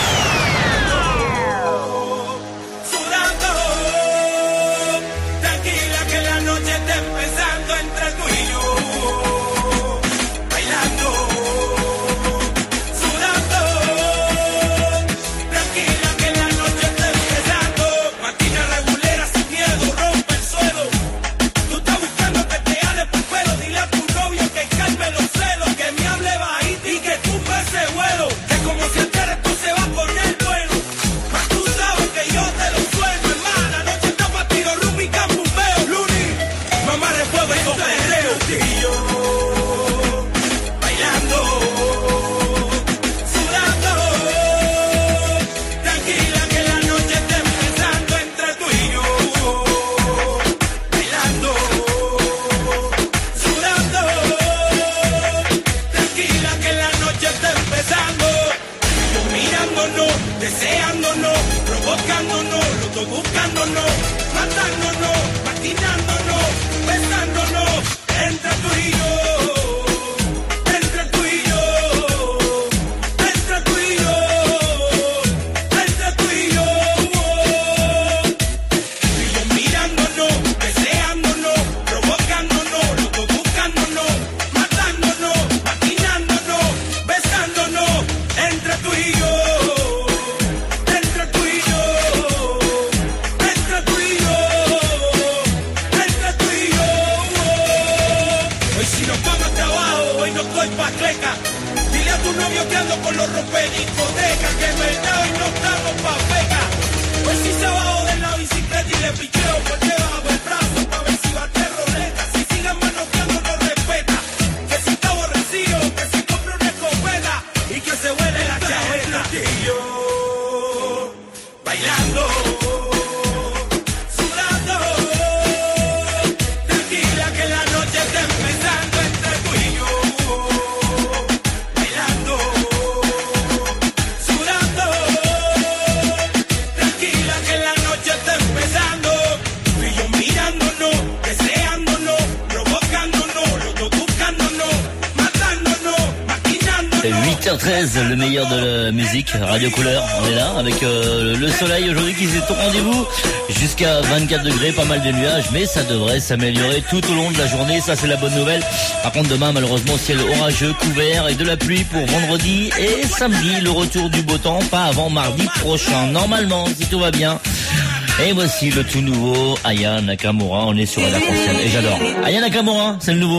huit heures treize, le meilleur de la musique, Radio Couleur, on est là avec euh, le soleil aujourd'hui qui est au rendez-vous jusqu'à vingt-quatre degrés, pas mal de nuages, mais ça devrait s'améliorer tout au long de la journée, ça c'est la bonne nouvelle. Par contre demain malheureusement ciel orageux, couvert et de la pluie pour vendredi et samedi, le retour du beau temps, pas avant mardi prochain, normalement si tout va bien. Et voici le tout nouveau Aya Nakamura, on est sur la Arc-en-Ciel et j'adore. Aya Nakamura, c'est le nouveau.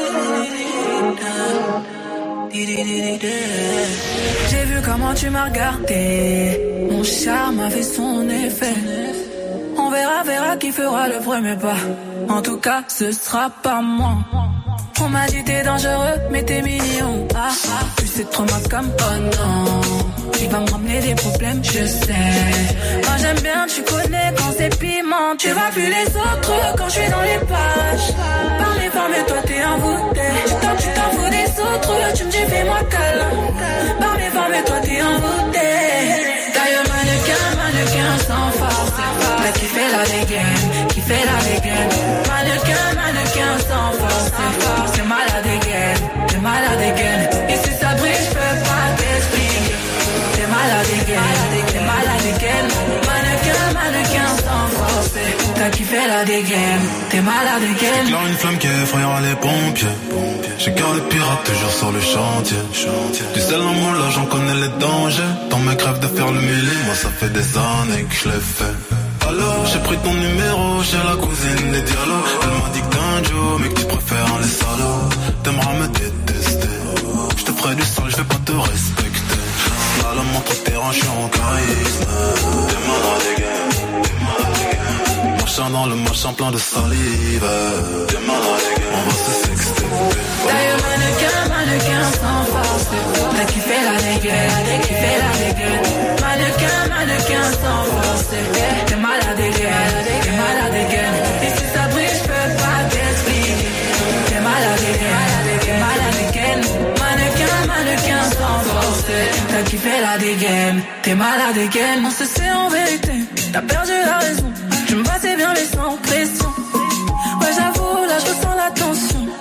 J'ai vu comment tu m'as regardé, mon charme a fait son effet. On verra, verra qui fera le premier pas. En tout cas, ce sera pas moi. On m'a dit t'es dangereux, mais t'es mignon. Ah, ah, tu sais trop ma comme oh non. Tu vas me ramener des problèmes, je sais. Moi j'aime bien, tu connais quand c'est piment. Tu vas plus les autres quand je suis dans les pages. Parlez fort, mais toi t'es envoûté. Tu t'en, tu t'en fous des autres, tu me dis fais-moi câlin. Parlez fort, mais toi t'es envoûté. D'ailleurs mannequin, mannequin sans force. Là qui fait la dégaine, qui fait la dégaine. Mannequin, mannequin sans force. C'est malade dégaine, c'est malade dégaine. Et si ça brille, je peux pas t'expliquer. T'es malade dégaine, t'es malade dégaine. Mannequin, mannequin sans force. T'as kiffé la dégaine, t'es malade dégaine. J'éclaire une flamme qui effrayera les pompiers. J'ai gardé pirate toujours sur le chantier. Du sel en mon là, j'en connais les dangers. Dans mes crèves de faire le mêlé, moi ça fait des années que je l'ai fait. Alors j'ai pris ton numéro chez la cousine des Diallo. Elle m'a dit que t'es un Joe, mais que tu préfères les salauds. T'aimeras me détester, je te ferai du sale, je vais pas te respecter. Slalom entre terrain, je suis en charisme. T'es malade dégaine, t'es malade dégaine. Marchant dans le machin plein de salive. T'es malade dégaine, on va se sexter. D'ailleurs mannequin, mannequin sans force. T'as kiffé la dégaine, t'as kiffé la dégaine. Mannequin, mannequin sans force. T'es malade dégaine, t'es malade dégaine. Et si ça brille, je peux pas t'expliquer. T'es malade dégaine, t'es malade dégaine. Mannequin, mannequin sans force. T'as kiffé la dégaine, t'es malade dégaine. On se sait en vérité, t'as perdu la raison. Je me passais bien mais sans pression. Ouais j'avoue, là je ressens la tension.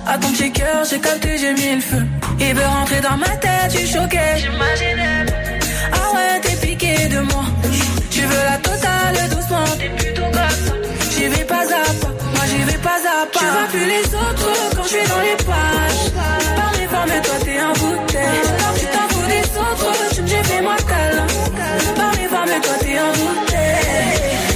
À ton petit cœur, j'ai capté, j'ai mis le feu. Il veut rentrer dans ma tête, je suis choqué. J'imaginais. Ah ouais, t'es piqué de moi. Tu veux la totale doucement. T'es plutôt comme ça. J'y vais pas à pas, moi j'y vais pas à pas. Tu vois plus les autres quand je suis dans les pages. Par mes formes, toi t'es un bouteille. Tu t'en fous des autres, tu me j'ai fait moi câlin. Par mes formes, toi t'es un bouteille.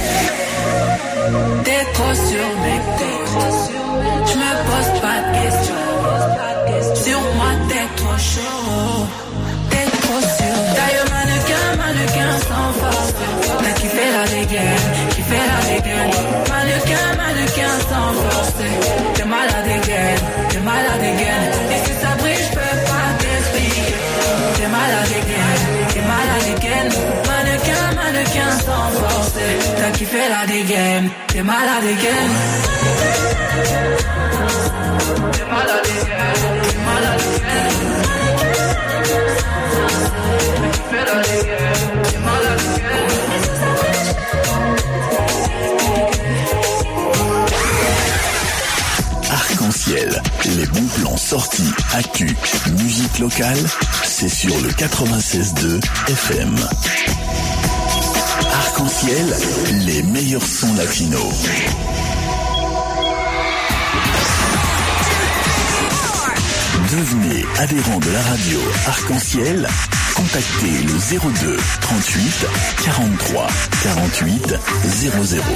T'es trop sur mes côtes. Je me pose pas de questions. Sur moi t'es trop chaud. T'es trop sur. D'ailleurs mannequin, mannequin sans force. T'as kiffé la dégaine, kiffé la dégaine. Mannequin, mannequin sans force. T'es malade again, t'es malade again. Et si ça brille, j'peux pas t'expliquer. T'es malade again, t'es malade again. Mannequin, mannequin sans force. T'as kiffé la dégaine, t'es malade again. T'es malade again, t'es malade again. T'as kiffé la dégaine, t'es malade again. Arc-en-ciel, les bons plans sortis, actu, musique locale, c'est sur le quatre-vingt-seize deux F M. Arc-en-ciel, les meilleurs sons latinos. Devenez adhérent de la radio Arc-en-ciel. Contactez le zéro deux trente-huit quarante-trois quarante-huit zéro zéro.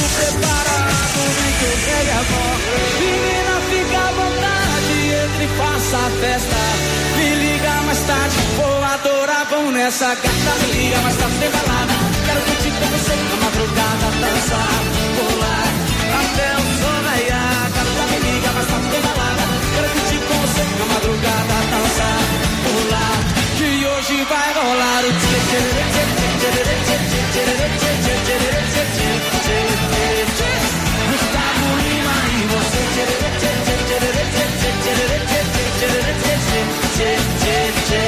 Menina, fica à vontade, entre e faça a festa. Me liga mais tarde, vou adorar, vamos nessa gata. Me liga mais tarde, tem balada. Quero curtir com você na madrugada, dançar, pular, até o sol raiar. Gata, me liga mais tarde, tem balada. Quero curtir com você na madrugada, dançar, pular, que hoje vai rolar o tchê tchê tchê tchê tchê tchê tchê tchê tchê tchê tchê tchê. Gustavo Lima e você tchê tchê tchê tchê tchê tchê tchê tchê tchê tchê tchê.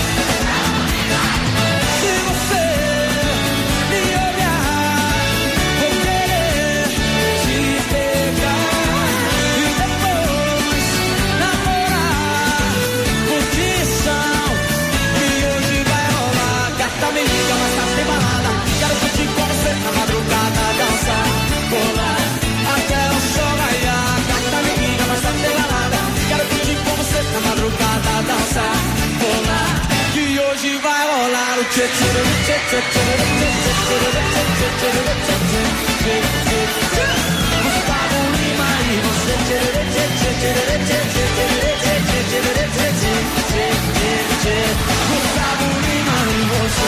Se você me olhar, vou querer te pegar e depois namorar. Curtição que hoje vai rolar. Gata, me liga, mas tá sem balada. Quero curtir com você na madrugada, dançar, pular, até o sol raiar. Gata, me liga, mas tá sem balada. Quero curtir com você na madrugada, dançar, pular, que hoje vai rolar o tchê tchê tchê tchê tchê tchê tchê tchê. Gustavo Lima e você tchê tchê tchê tchê tchê tchê tchê tchê. Gustavo Lima e você.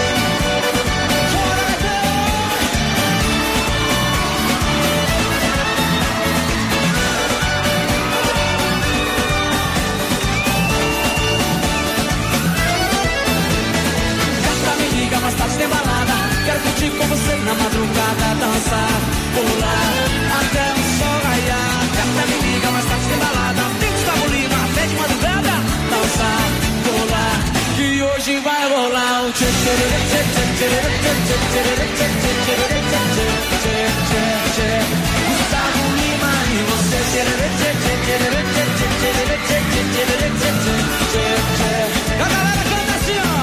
Mais tarde tem balada, quero curtir com você na madrugada, dançar, pular, até o sol raiar. Gata, me liga, mais tarde tem balada. Tem Gustavo Lima, até de madrugada, dançar, pular, que hoje vai rolar o tchê tchê tchê tchê tchê tchê tchê tchê tchê tchê. Gustavo Lima e você tchê tchê tchê tchê tchê tchê tchê tchê tchê. A galera canta assim, ó.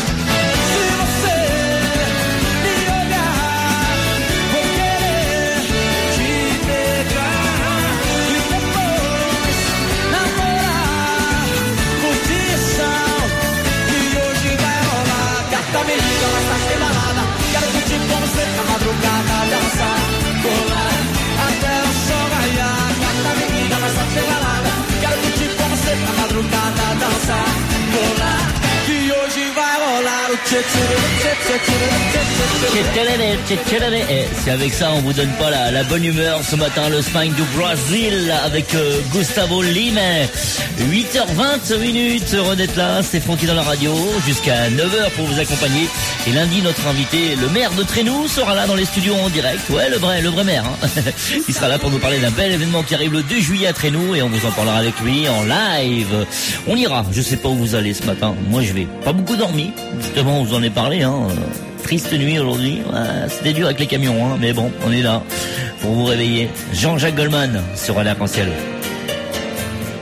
Me liga, mas tá sem balada. Quero curtir com você na madrugada, dançar, pular, até o sol raiar. Gata, me liga, mas tá sem balada. Quero curtir com você na madrugada, dançar, pular, que hoje vai rolar o tchê tchê tchê tchê tchê tchê tchê. Et c'est avec ça on vous donne pas la, la bonne humeur ce matin, le Spine du Brésil avec euh, Gustavo Lima. huit heures vingt minutes, heureux d'être là, c'est Francky dans la radio jusqu'à neuf heures pour vous accompagner. Et lundi notre invité, le maire de Trénou, sera là dans les studios en direct. Ouais, le vrai, le vrai maire, hein. Il sera là pour nous parler d'un bel événement qui arrive le deux juillet à Trénou et on vous en parlera avec lui en live. On ira, je sais pas où vous allez ce matin, moi je vais. Pas beaucoup dormi, justement on vous en est parlé, hein. Triste nuit aujourd'hui, ouais, c'était dur avec les camions, hein, mais bon, on est là pour vous réveiller. Jean-Jacques Goldman sur Arc-en-ciel.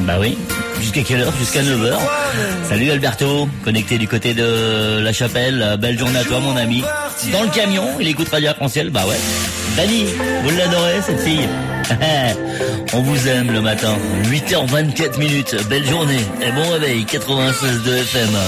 Bah oui. Jusqu'à quelle heure? Jusqu'à neuf heures. Salut Alberto, connecté du côté de La Chapelle. Belle journée à toi mon ami. Dans le camion, il écoute Radio Arc-en-Ciel. Bah ouais. Dani, vous l'adorez cette fille? On vous aime le matin. huit heures vingt-quatre minutes. Belle journée et bon réveil. quatre-vingt-seize deux F M.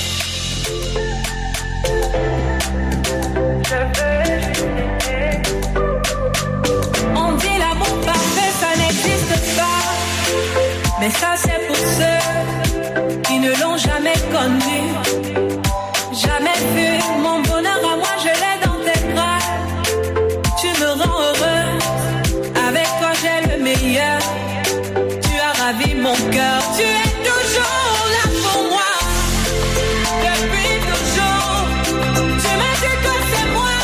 On dit l'amour parfait, ça n'existe pas. Mais ça c'est pour ceux qui ne l'ont jamais connu. Jamais vu mon bonheur à moi, je l'ai dans tes bras. Tu me rends heureux, avec toi j'ai le meilleur. Tu as ravi mon cœur, tu es toujours là pour moi. Depuis toujours, tu m'as dit que c'est moi.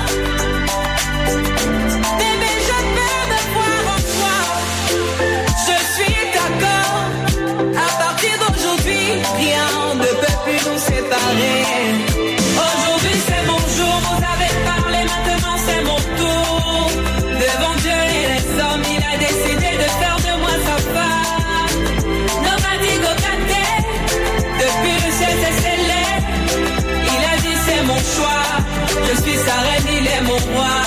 Bébé, je peux me voir en toi. Je suis d'accord, à partir d'aujourd'hui, rien ne peut plus nous séparer. Aujourd'hui c'est mon jour, vous avez parlé, maintenant c'est mon tour. Devant Dieu et les hommes, il a décidé de faire de moi sa femme. Nomadique au cadet, depuis le ciel c'est scellé. Il a dit c'est mon choix, je suis sa reine, il est mon roi.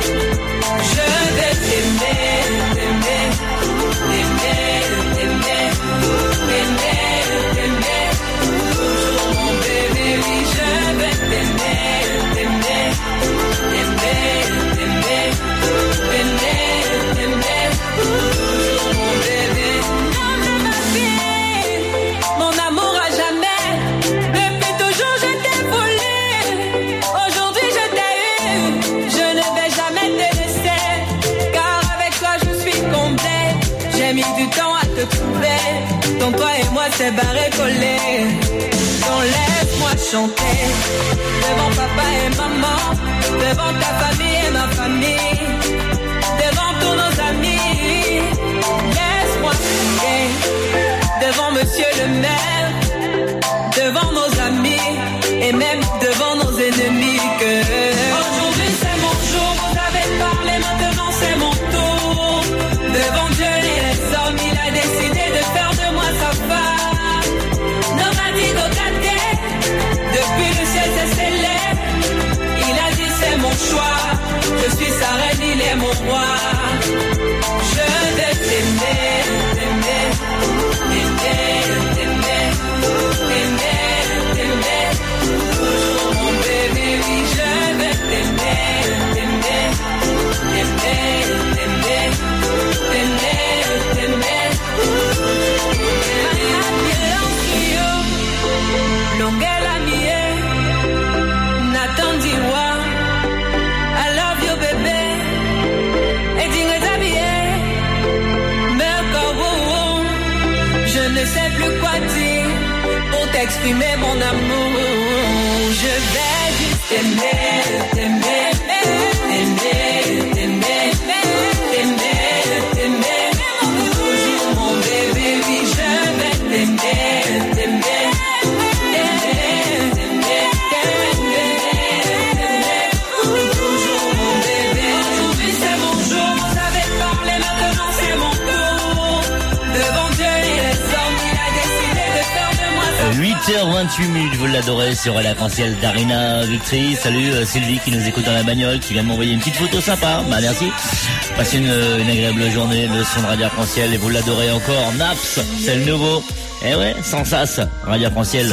Je vais t'aimer, t'aimer, t'aimer, t'aimer, t'aimer, t'aimer. Toujours mon bébé, oui, je vais t'aimer, t'aimer, t'aimer, t'aimer, t'aimer, t'aimer. Toujours mon bébé, non de ma vie, mon amour à jamais. Depuis toujours je t'ai voulu, aujourd'hui je t'ai eu. Je ne vais jamais te laisser, car avec toi je suis comblé. J'ai mis du temps à te trouver, donc toi et moi c'est barré collé. Donc laisse-moi chanter, devant papa et maman, devant ta famille et ma famille, devant tous nos amis. Laisse-moi chanter, devant monsieur le maire, devant nos amis, et même devant nos ennemis. Que aujourd'hui c'est mon jour, vous avez parlé, maintenant c'est mon tour. Devant Dieu et les hommes, il a décidé de faire de moi sa femme. Nomadique au cadet, depuis le ciel c'est scellé. Il a dit c'est mon choix, je suis sa reine, il est mon roi. Je vais t'aimer, t'aimer, t'aimer, t'aimer, t'aimer, t'aimer. Toujours mon bébé, oui, je vais t'aimer, t'aimer, t'aimer, t'aimer, t'aimer, t'aimer. Longela mie, Nathan Diwa, I love you bébé, et dis-moi t'habiller, Mercou, je ne sais plus quoi dire pour t'exprimer mon amour. Je vais juste t'aimer, t'aimer, t'aimer, t'aimer, t'aimer, t'aimer, toujours mon bébé, oui je vais t'aimer, t'aimer. huit heures vingt-huit minutes, vous l'adorez sur l'arc-en-ciel d'Arina Victory. Salut euh, Sylvie qui nous écoute dans la bagnole, qui vient de m'envoyer une petite photo sympa. Bah merci. Passez une, une agréable journée, le son de Radio Arc-en-Ciel, et vous l'adorez encore. Naps, c'est le nouveau. Eh ouais, sans sas, Radio Arc-en-Ciel.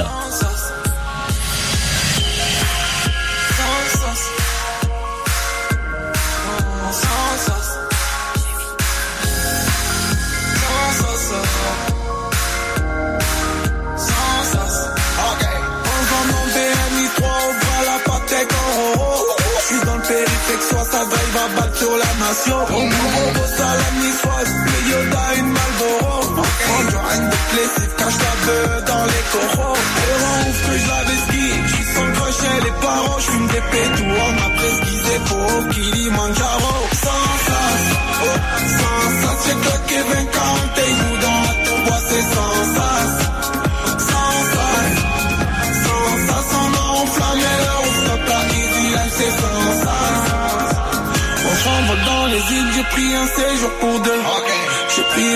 Sur la nation, on nous bosse à la niçoise, le Yoda une Malboro. On joint des plaisirs, cache la beuh dans les coraux. Et rend ouf que je l'avais ski, j'suis sans crochet les parents, j'fume des pétous, on m'a presquisé pour Kilimanjaro. Sans sas, oh, sans sas, j'ai toqué vingt quarante et nous dans la tombe, c'est sans sas. Sans sas, sans sas, on a enflammé leur stop, la easy life c'est sans sas. On s'envole dans les îles, j'ai pris un séjour pour deux. Okay. J'ai pris la mer, la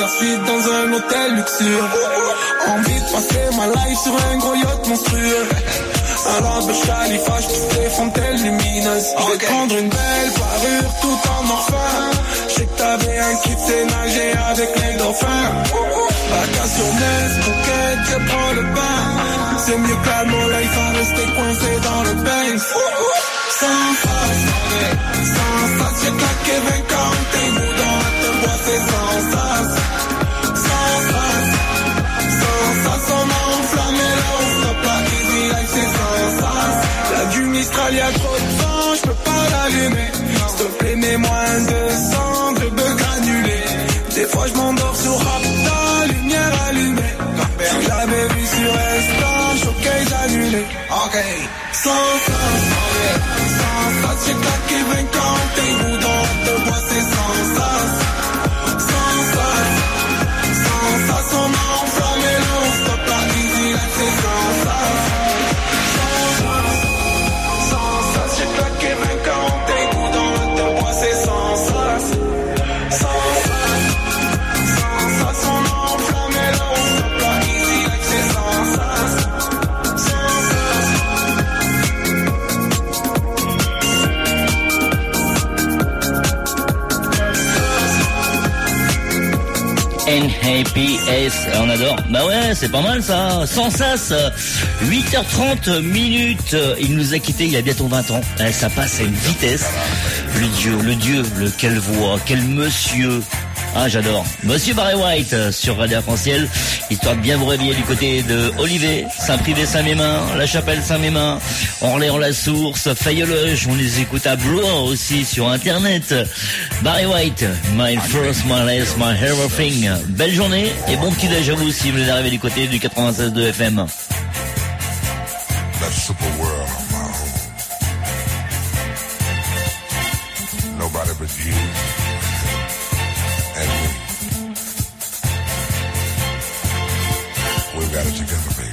première suite dans un hôtel luxueux. Envie de passer ma life sur un gros yacht monstrueux. Alors de Khalifa, je des fontaines lumineuses. Je vais prendre une belle parure tout en orphin. Je sais que t'avais un kiff, c'est nager avec les dauphins. Vacation neige, conquête, je prends le bain. C'est mieux que la mon life à rester coincé dans le Benz. Sans face, sans face, j'ai claqué vingt-quatre. T'es boudons à te boire, c'est sans sas. Sans face, sans sas, on a enflammé l'eau. Stop la easy life, c'est sans sas. Y'a du Mistral, y'a trop de vent, j'peux pas l'allumer. S'il te plaît, mets-moi un deux cents, je veux granuler. Des fois j'm'endors sur Rapta, lumière allumée. Si j'avais vu sur Insta, showcase annulé. Ok. Sans sas, sans sas, j'ai claqué vingt-quatre. T'es boudons à te boire, c'est sans sas. Sans sas, sans sas, on a enflammé l'eau. Stop la easy life, c'est sans sas. Sans sas, j'ai claqué vingt-quatre. T'es boudons à te boire, c'est sans sas. Sans sas, sans sas, on a enflammé l'eau. Stop la easy life, c'est sans sas. N A P S, on adore. Bah ouais, c'est pas mal ça. Sans sas, huit heures trente minutes. Il nous a quittés il y a bientôt vingt ans. Eh, ça passe à une vitesse. Le dieu, le dieu, le quelle voix, quel monsieur. Ah, j'adore. Monsieur Barry White sur Radio Arc-en-Ciel, histoire de bien vous réveiller du côté de Olivet, Saint-Privé-Saint-Mémin, La Chapelle-Saint-Mémin, Orléans-la-Source, Fayoleuge. On les écoute à Blois aussi sur Internet. Barry White, my first, my last, my everything. Belle journée et bon petit déj à vous si vous venez d'arriver du côté du quatre-vingt-seize deux F M. That super world on my own. Nobody but you. And me. We've got it together, baby.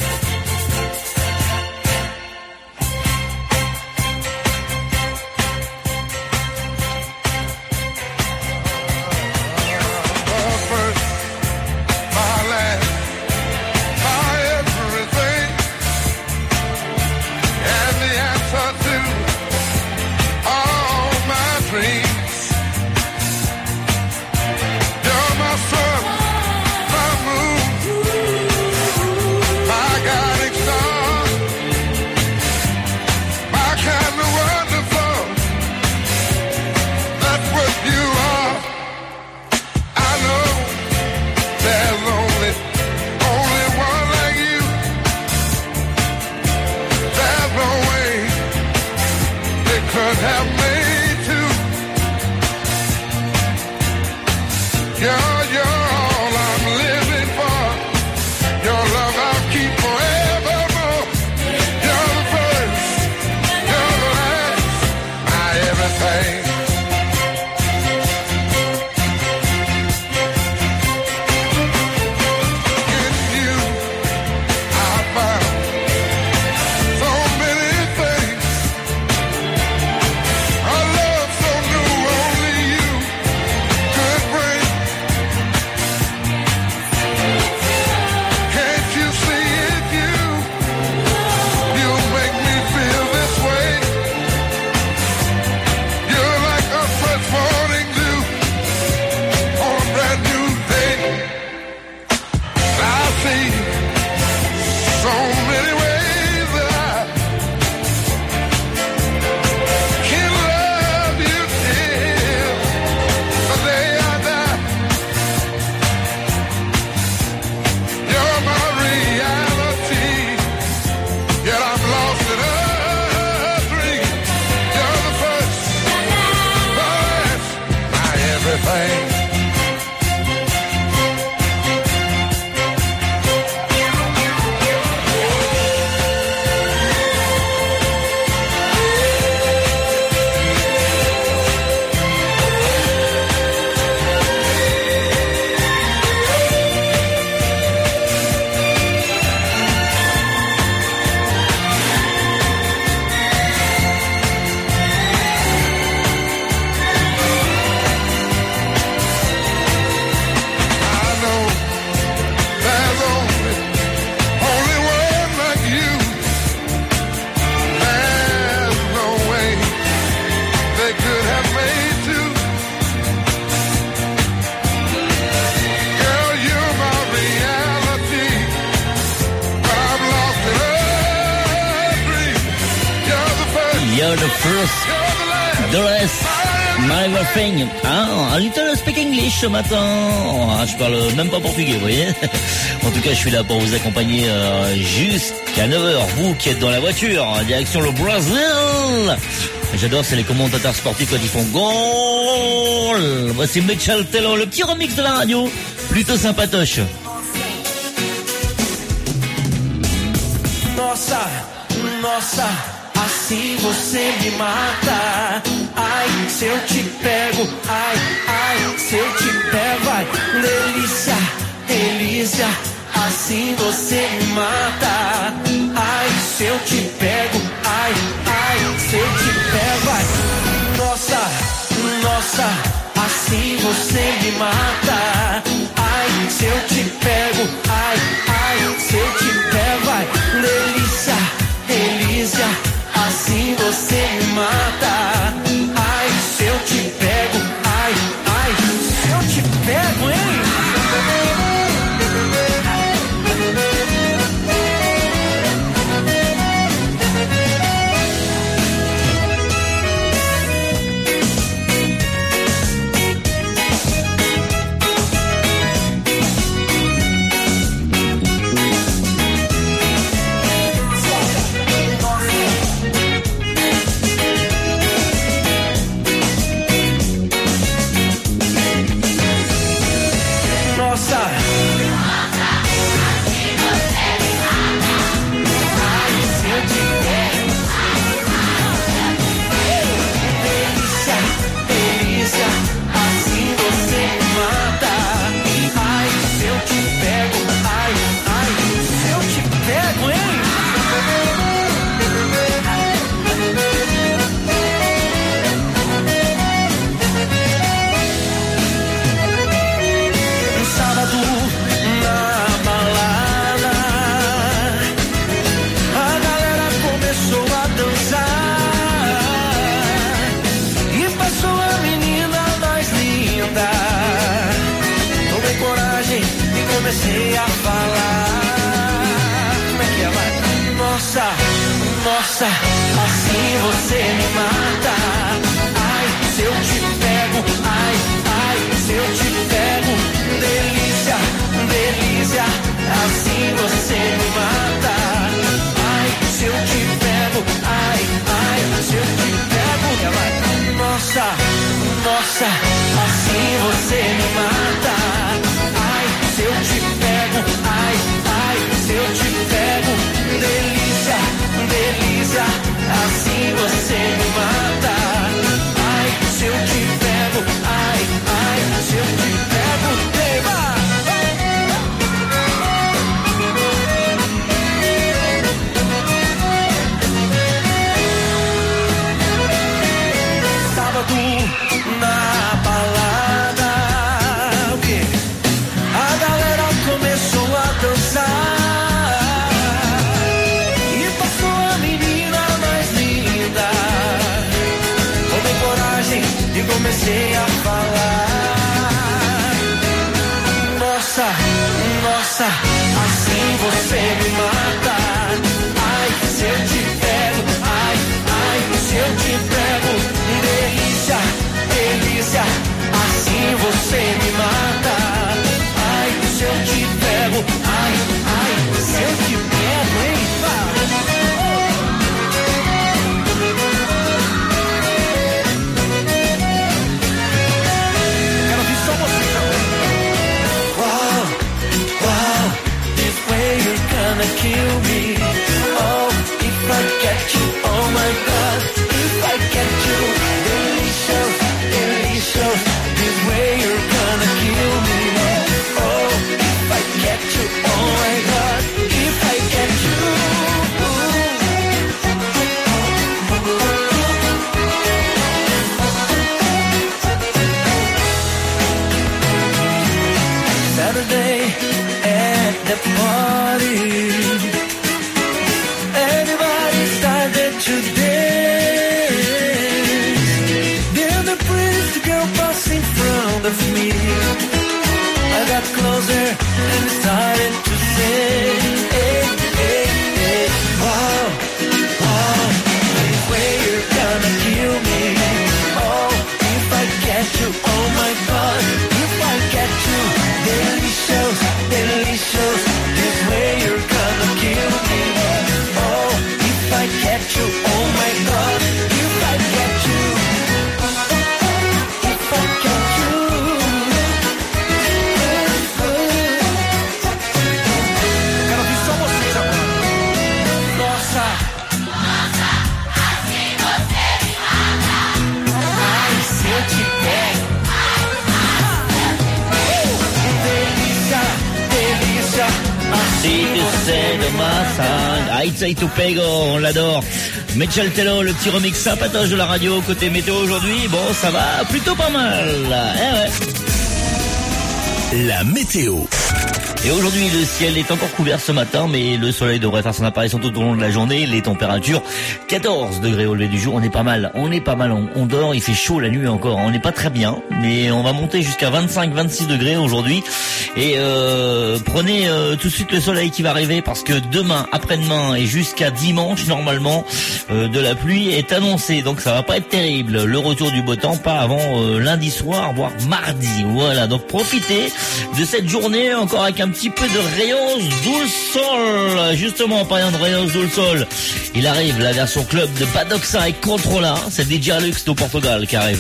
My first, my last, my everything, and the answer to all my dreams. Could have made two. You're, you're all I'm living for. Your love I'll keep forevermore. You're the first, you're the last, my everything. In you, I found so many things. A love so new, only you could bring. Can't you see it, you? You make me feel this way. You're like a fresh morning dew on a brand new day. I see so many ways that I can love you till the day I die. You're my reality, yet I'm lost in a dream. You're the first, the last, my everything. You're the first, the rest, my everything. Ah, a little speak English ce matin. Ah, je parle même pas portugais, vous voyez. En tout cas, je suis là pour vous accompagner euh, jusqu'à neuf heures. Vous qui êtes dans la voiture, en direction le Brésil. J'adore, c'est les commentateurs sportifs quand ils font goal. Voici Michel Tello, le petit remix de la radio. Plutôt sympatoche. Nossa, nossa, assim você me mata. Ai, se eu te pego, ai, ai, se eu te pego, ai, delícia, delícia, assim você me mata. Ai, se eu te pego, ai, ai, se eu te pego, ai, nossa, nossa, assim você me mata. Ai, se eu te pego, ai, ai, se eu te pego, ai, delícia, delícia, assim você me mata. Ai, se eu te pego, ai, ai, se eu te pego, hein? Comecei a falar. Como é que é, vai? Nossa, nossa, assim você me mata. Ai, se eu te pego, ai, ai, se eu te pego, delícia, delícia, assim você me mata. Ai, se eu te pego, ai, ai, se eu te pego, vai. Nossa, nossa, assim você me mata. Se eu te pego, ai, ai, se eu te pego, delícia, delícia, assim você me mata. Nossa, assim você me mata. ai, se eu te pego. Delícia, delícia. Si tu sais de massa. Aïe, ça, te pego, on l'adore. Mitchell Tello, le petit remix sympatoche de la radio. Côté météo aujourd'hui, bon, ça va plutôt pas mal. Eh ouais. La météo. Et aujourd'hui, le ciel est encore couvert ce matin, mais le soleil devrait faire son apparition tout au long de la journée. Les températures, quatorze degrés au lever du jour. On est pas mal, on est pas mal. On, on dort, il fait chaud la nuit encore. On n'est pas très bien, mais on va monter jusqu'à vingt-cinq vingt-six degrés aujourd'hui. Et euh, prenez euh, tout de suite le soleil qui va arriver, parce que demain, après-demain et jusqu'à dimanche, normalement, euh, de la pluie est annoncée. Donc ça va pas être terrible. Le retour du beau temps, pas avant euh, lundi soir, voire mardi. Voilà, donc profitez de cette journée encore avec un petit peu de Rayos do Sol. Justement, en parlant de Rayos do Sol, il arrive la version club de Badoxa et Controla. C'est D J Alux au Portugal qui arrive.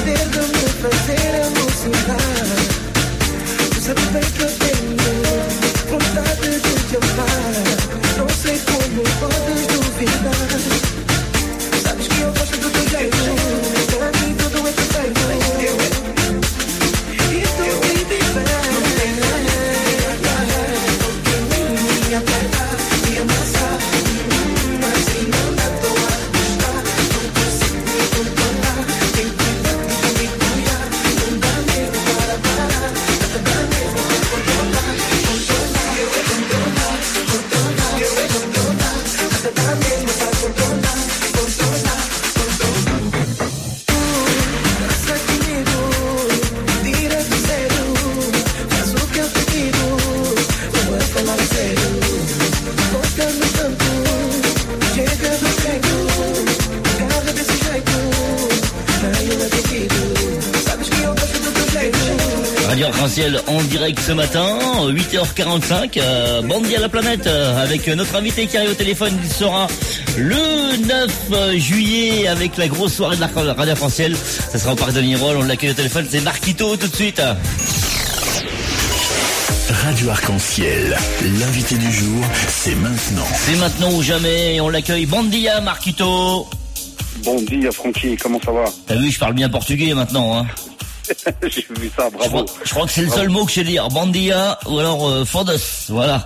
Fazer alucinar. Tu sabe bem que eu tenho Arc-en-Ciel en direct ce matin, huit heures quarante-cinq, euh, Bandit à la planète, euh, avec notre invité qui arrive au téléphone, il sera le neuf juillet avec la grosse soirée de la Radio Arc-en-Ciel. Ça sera au Parc de Nirol, on l'accueille au téléphone, c'est Marquito tout de suite. Radio Arc-en-Ciel, l'invité du jour, c'est maintenant. C'est maintenant ou jamais, on l'accueille. Bandia, Marquito. Bon dia, Francky, comment ça va? T'as vu, je parle bien portugais maintenant, hein. J'ai vu ça, bravo. Je crois, je crois que c'est le bravo. seul mot que je sais dire. Bandia ou alors euh, Fodos, voilà.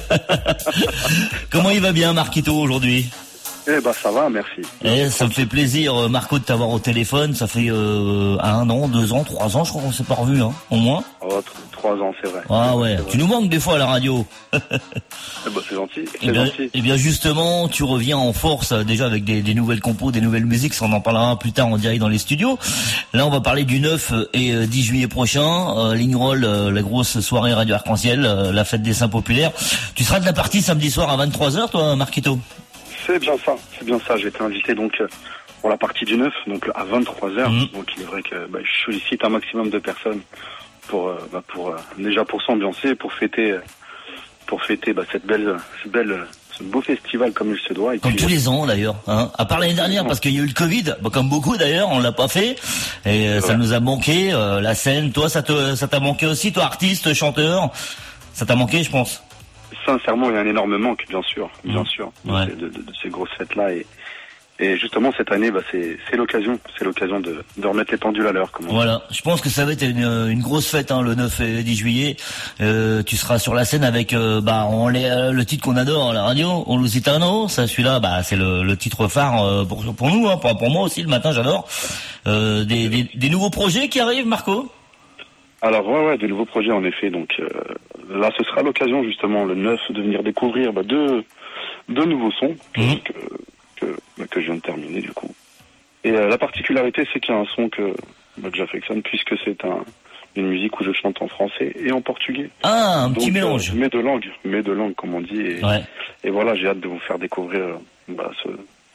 Comment il va bien, Marquito, aujourd'hui? Eh ben ça va, merci. Eh, ça me fait plaisir, euh, Marco, de t'avoir au téléphone. Ça fait euh, un an, deux ans, trois ans, je crois qu'on s'est pas revu, hein, au moins. Oh, t- trois ans, c'est vrai. Ah ouais, C'est tu nous manques des fois à la radio. Eh ben c'est gentil, Eh c'est bien, gentil. eh bien justement, tu reviens en force euh, déjà avec des, des nouvelles compos, des nouvelles musiques. Ça, on en parlera plus tard en direct dans les studios. Là, on va parler du neuf et euh, dix juillet prochain. Euh, Lignerolles, euh, la grosse soirée Radio Arc-en-Ciel, euh, la fête des Saints populaires. Tu seras de la partie samedi soir à vingt-trois heures, toi, Marquito? C'est bien ça, c'est bien ça. J'ai été invité donc euh, pour la partie du neuf, donc à vingt-trois heures. Mmh. Donc il est vrai que bah, je sollicite un maximum de personnes pour, euh, bah, pour euh, déjà pour s'ambiancer, pour fêter, euh, pour fêter bah, cette belle, cette belle, ce beau festival comme il se doit. Et Comme puis, tous les ans d'ailleurs, hein. À part l'année dernière parce qu'il y a eu le Covid, bah, comme beaucoup d'ailleurs, on l'a pas fait et euh, ça nous a manqué euh, la scène. Toi, ça te, ça t'a manqué aussi, toi, artiste, chanteur, ça t'a manqué, je pense. Sincèrement, il y a un énorme manque, bien sûr, bien Mmh. sûr, Ouais. de, de, de, de ces grosses fêtes-là. Et, et justement, cette année, bah, c'est, c'est l'occasion, c'est l'occasion de, de remettre les pendules à l'heure, comme on dit. Voilà, je pense que ça va être une, une grosse fête, hein, le neuf et dix juillet. Euh, tu seras sur la scène avec euh, bah on les, euh, le titre qu'on adore à la radio, On Lusitano. Ça, celui-là, bah c'est le, le titre phare euh, pour pour nous, hein, pour, pour moi aussi le matin, j'adore. Euh, des, des, des nouveaux projets qui arrivent, Marco? Alors ouais, ouais, des nouveaux projets en effet. Donc euh, là, ce sera l'occasion justement le neuf de venir découvrir bah, deux deux nouveaux sons que Mmh. que, que, bah, que je viens de terminer du coup. Et euh, la particularité, c'est qu'il y a un son que, bah, que j'affectionne puisque c'est un une musique où je chante en français et en portugais. Ah, un Donc, petit mélange. Euh, mais de langue, mais de langue comme on dit. Et, Ouais. et voilà, j'ai hâte de vous faire découvrir euh, bah, ce,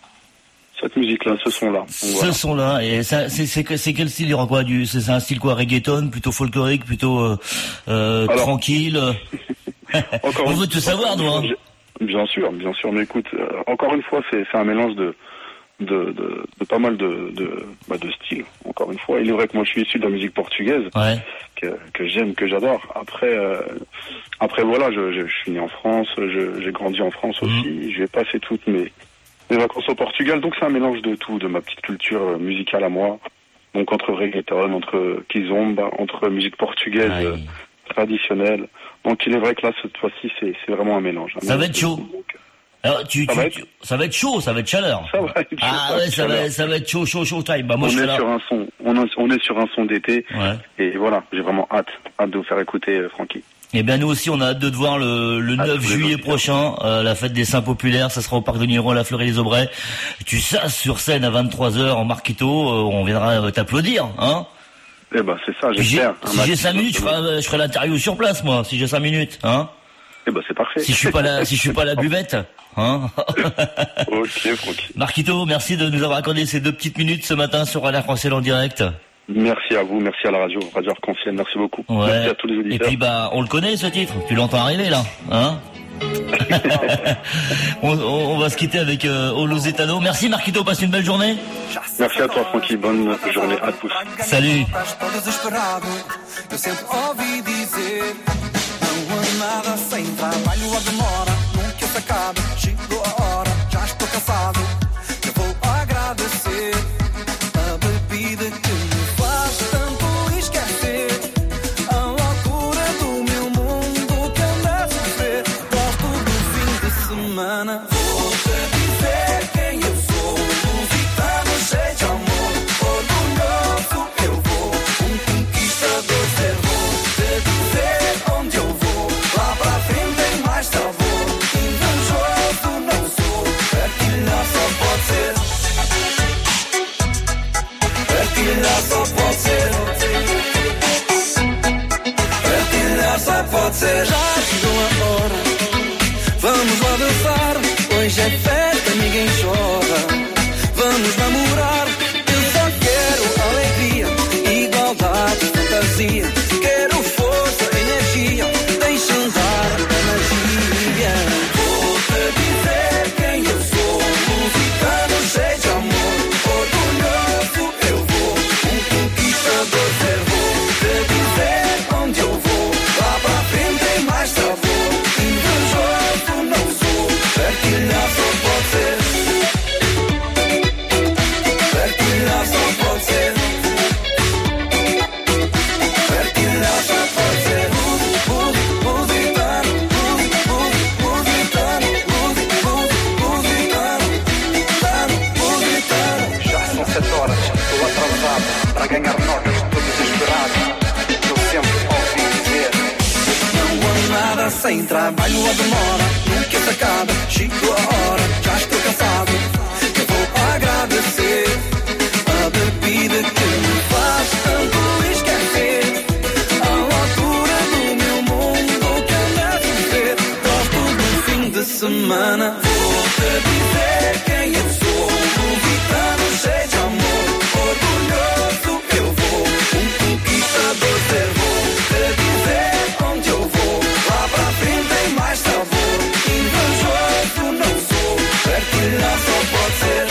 cette musique-là, ce son-là. Donc, Ce voilà. son-là, et ça, c'est, c'est, c'est quel style, il y aura quoi, du, c'est, c'est un style quoi, reggaeton, plutôt folklorique, plutôt euh, euh, Alors- tranquille. Encore On une- veut tout savoir, nous, hein. Bien sûr, bien sûr. Mais écoute, euh, encore une fois, c'est, c'est un mélange de, de, de, de pas mal de, de, bah, de styles. Encore une fois, il est vrai que moi, je suis issu de la musique portugaise, Ouais. que, que j'aime, que j'adore. Après, euh, après voilà, je, je, je suis né en France, je, j'ai grandi en France aussi. J'ai passé toutes mes, mes vacances au Portugal, donc c'est un mélange de tout, de ma petite culture euh, musicale à moi. Donc entre reggaeton, entre kizomba, entre musique portugaise Aïe. euh, traditionnelle. Donc il est vrai que là, cette fois-ci, c'est, c'est vraiment un mélange. Un Ça va mélange être de chaud. tout. Donc, Alors, tu, Ça tu, va être- tu- ça va être chaud, ça va être chaleur. Ça va être chaud, Ah ça va ouais, être ça va, chaleur. ça va être chaud, chaud, chaud time. Bah moi on je est serai là. sur un son, on, est- on est sur un son d'été. Ouais. Et voilà, j'ai vraiment hâte, hâte de vous faire écouter euh, Francky. Eh bien nous aussi on a hâte de te voir le, le Ah, neuf tous les juillet auditeurs. prochain, euh, la fête des Saints populaires, ça sera au Parc de Niro, à la Fleury-les-Aubrais. Tu sasses sur scène à vingt-trois heures en Marquito, euh, on viendra euh, t'applaudir, hein. Eh ben c'est ça, Si j'ai, j'espère. Un si match j'ai cinq qui minutes, je va se ferai, je ferai l'interview sur place moi, si j'ai cinq minutes, hein. Eh ben c'est parfait. Si je suis pas là, si je suis pas à la buvette, hein. Ok Francky. Marquito, merci de nous avoir accordé ces deux petites minutes ce matin sur Radio Arc-en-Ciel en direct. Merci à vous, merci à la radio, Radio Arc-en-Ciel, merci beaucoup. Ouais. Merci à tous les Et auditeurs. puis bah, on le connaît ce titre. Tu l'entends arriver là, hein. on, on- on va se quitter avec euh, O Lusitano. Merci Marquito, passe une belle journée. Merci à toi Francky, bonne journée à tous. Salut. Estou desesperado, eu sempre ouvi dizer: não há nada sem trabalho ou demora, nunca se acaba. Chegou a hora, já estou cansado. Eu vou agradecer a bebida que me faz tanto esquecer a loucura do meu mundo que anda a sofrer. Gosto do fim de semana. Vou-te dizer quem eu sou, lusitano cheio de amor, orgulhoso eu vou, um conquistador ser. Vou-te dizer trabalho ou demora, nunca se acaba. Chego a hora, já estou cansado. Eu vou agradecer a bebida que me faz tanto esquecer. A altura do meu mundo que ando a viver. Gosto do fim de semana. Vou-te dizer quem eu sou. Levitando, cheio de amor. Orgulhoso eu vou. Um conquistador ser. Vou-te dizer onde eu vou. Lá pra frente tem mais sabor. Invejoso não sou. Partilhar só pode ser.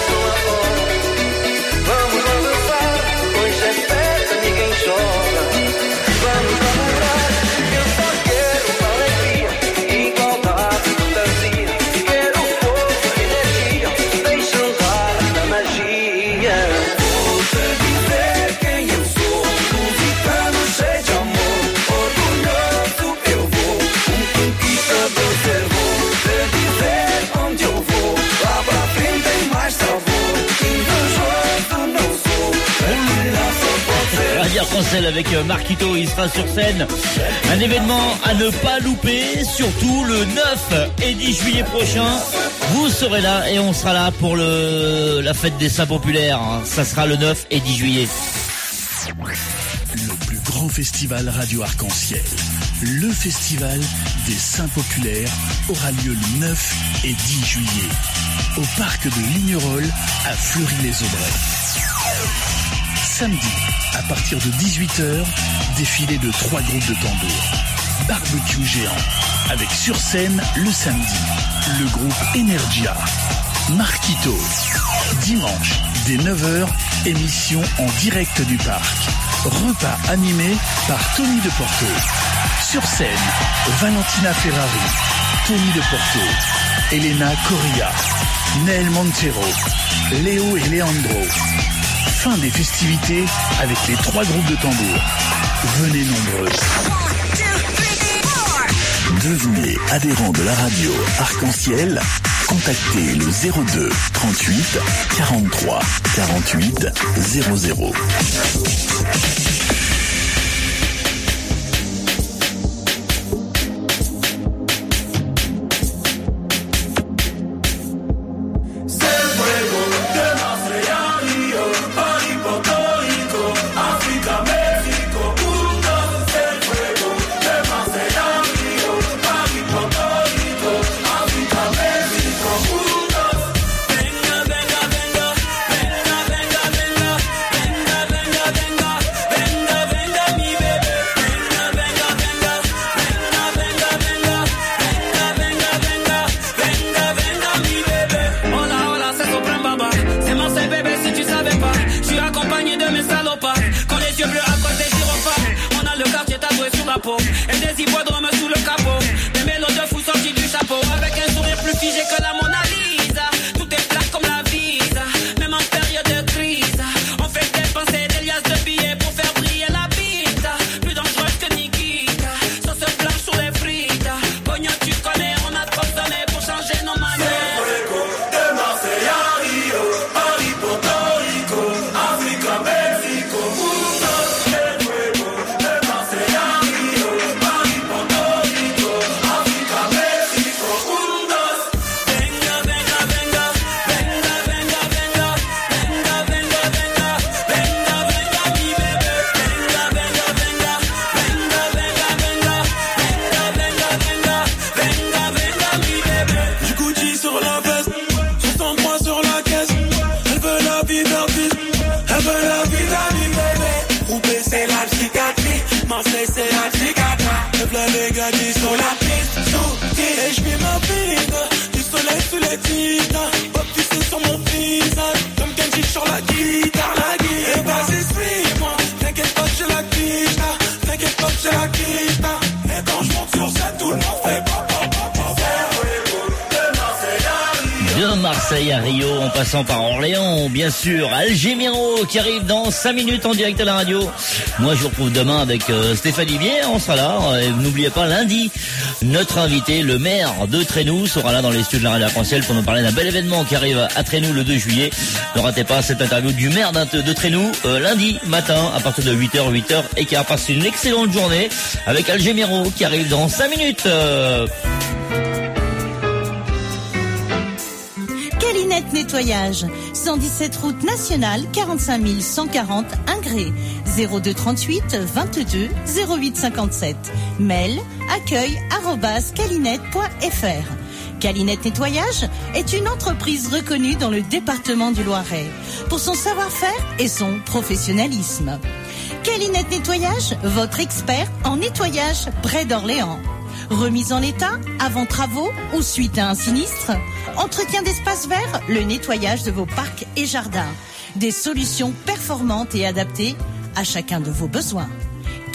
Vamos avançar. Hoje é festa, ninguém chora. Vamos namorar. Eu só quero alegria, igualdade, fantasia. Quero fogo, energia. Deixa andar na magia. Vou-te dizer quem eu sou. Lusitano, cheio de amor. Orgulhoso eu vou. Um conquistador ser. Vou-te dizer onde eu vou. Lá pra frente tem mais sabor. Invejoso não sou. Partilhar só pode ser. Radio Arc-en-Ciel avec euh, Marquito, il sera sur scène. Un événement à ne pas louper, surtout le neuf et dix juillet prochain. Vous serez là et on sera là pour le la fête des Saints populaires. Ça sera le neuf et dix juillet. Le plus grand festival Radio Arc-en-Ciel, le festival des Saints populaires, aura lieu le neuf et dix juillet au parc de Lignerolles à Fleury-les-Aubrais. Samedi, à partir de dix-huit heures, défilé de trois groupes de tambours. Barbecue géant, avec sur scène le samedi, le groupe Energia. Marquito. Dimanche, dès neuf heures, émission en direct du parc. Repas animé par Tony de Porto. Sur scène, Valentina Ferrari, Tony de Porto, Elena Correa, Nel Montero, Léo et Leandro. Fin des festivités avec les trois groupes de tambours. Venez nombreux. Devenez adhérent de la radio Arc-en-Ciel. Contactez le zéro deux trente-huit quarante-trois quarante-huit zéro zéro. Marseille à Rio, en passant par Orléans, bien sûr. Alger Miro qui arrive dans cinq minutes en direct à la radio. Moi, je vous retrouve demain avec euh, Stéphanie Bier, on sera là. Et n'oubliez pas, lundi, notre invité, le maire de Trénou, sera là dans les studios de la radio Arc-en-Ciel pour nous parler d'un bel événement qui arrive à Trénou le deux juillet. Ne ratez pas cette interview du maire de Trénou, euh, lundi matin, à partir de huit heures, huit heures et quart. Passez une excellente journée avec Alger Miro qui arrive dans cinq minutes. Euh... Calinette Nettoyage, cent dix-sept route nationale, quarante-cinq mille cent quarante Ingré, zéro deux trente-huit vingt-deux zéro huit cinquante-sept. Mail accueil arobase calinette point f r. Calinette Nettoyage est une entreprise reconnue dans le département du Loiret pour son savoir-faire et son professionnalisme. Calinette Nettoyage, votre expert en nettoyage près d'Orléans. Remise en état, avant travaux ou suite à un sinistre. Entretien d'espaces verts, le nettoyage de vos parcs et jardins. Des solutions performantes et adaptées à chacun de vos besoins.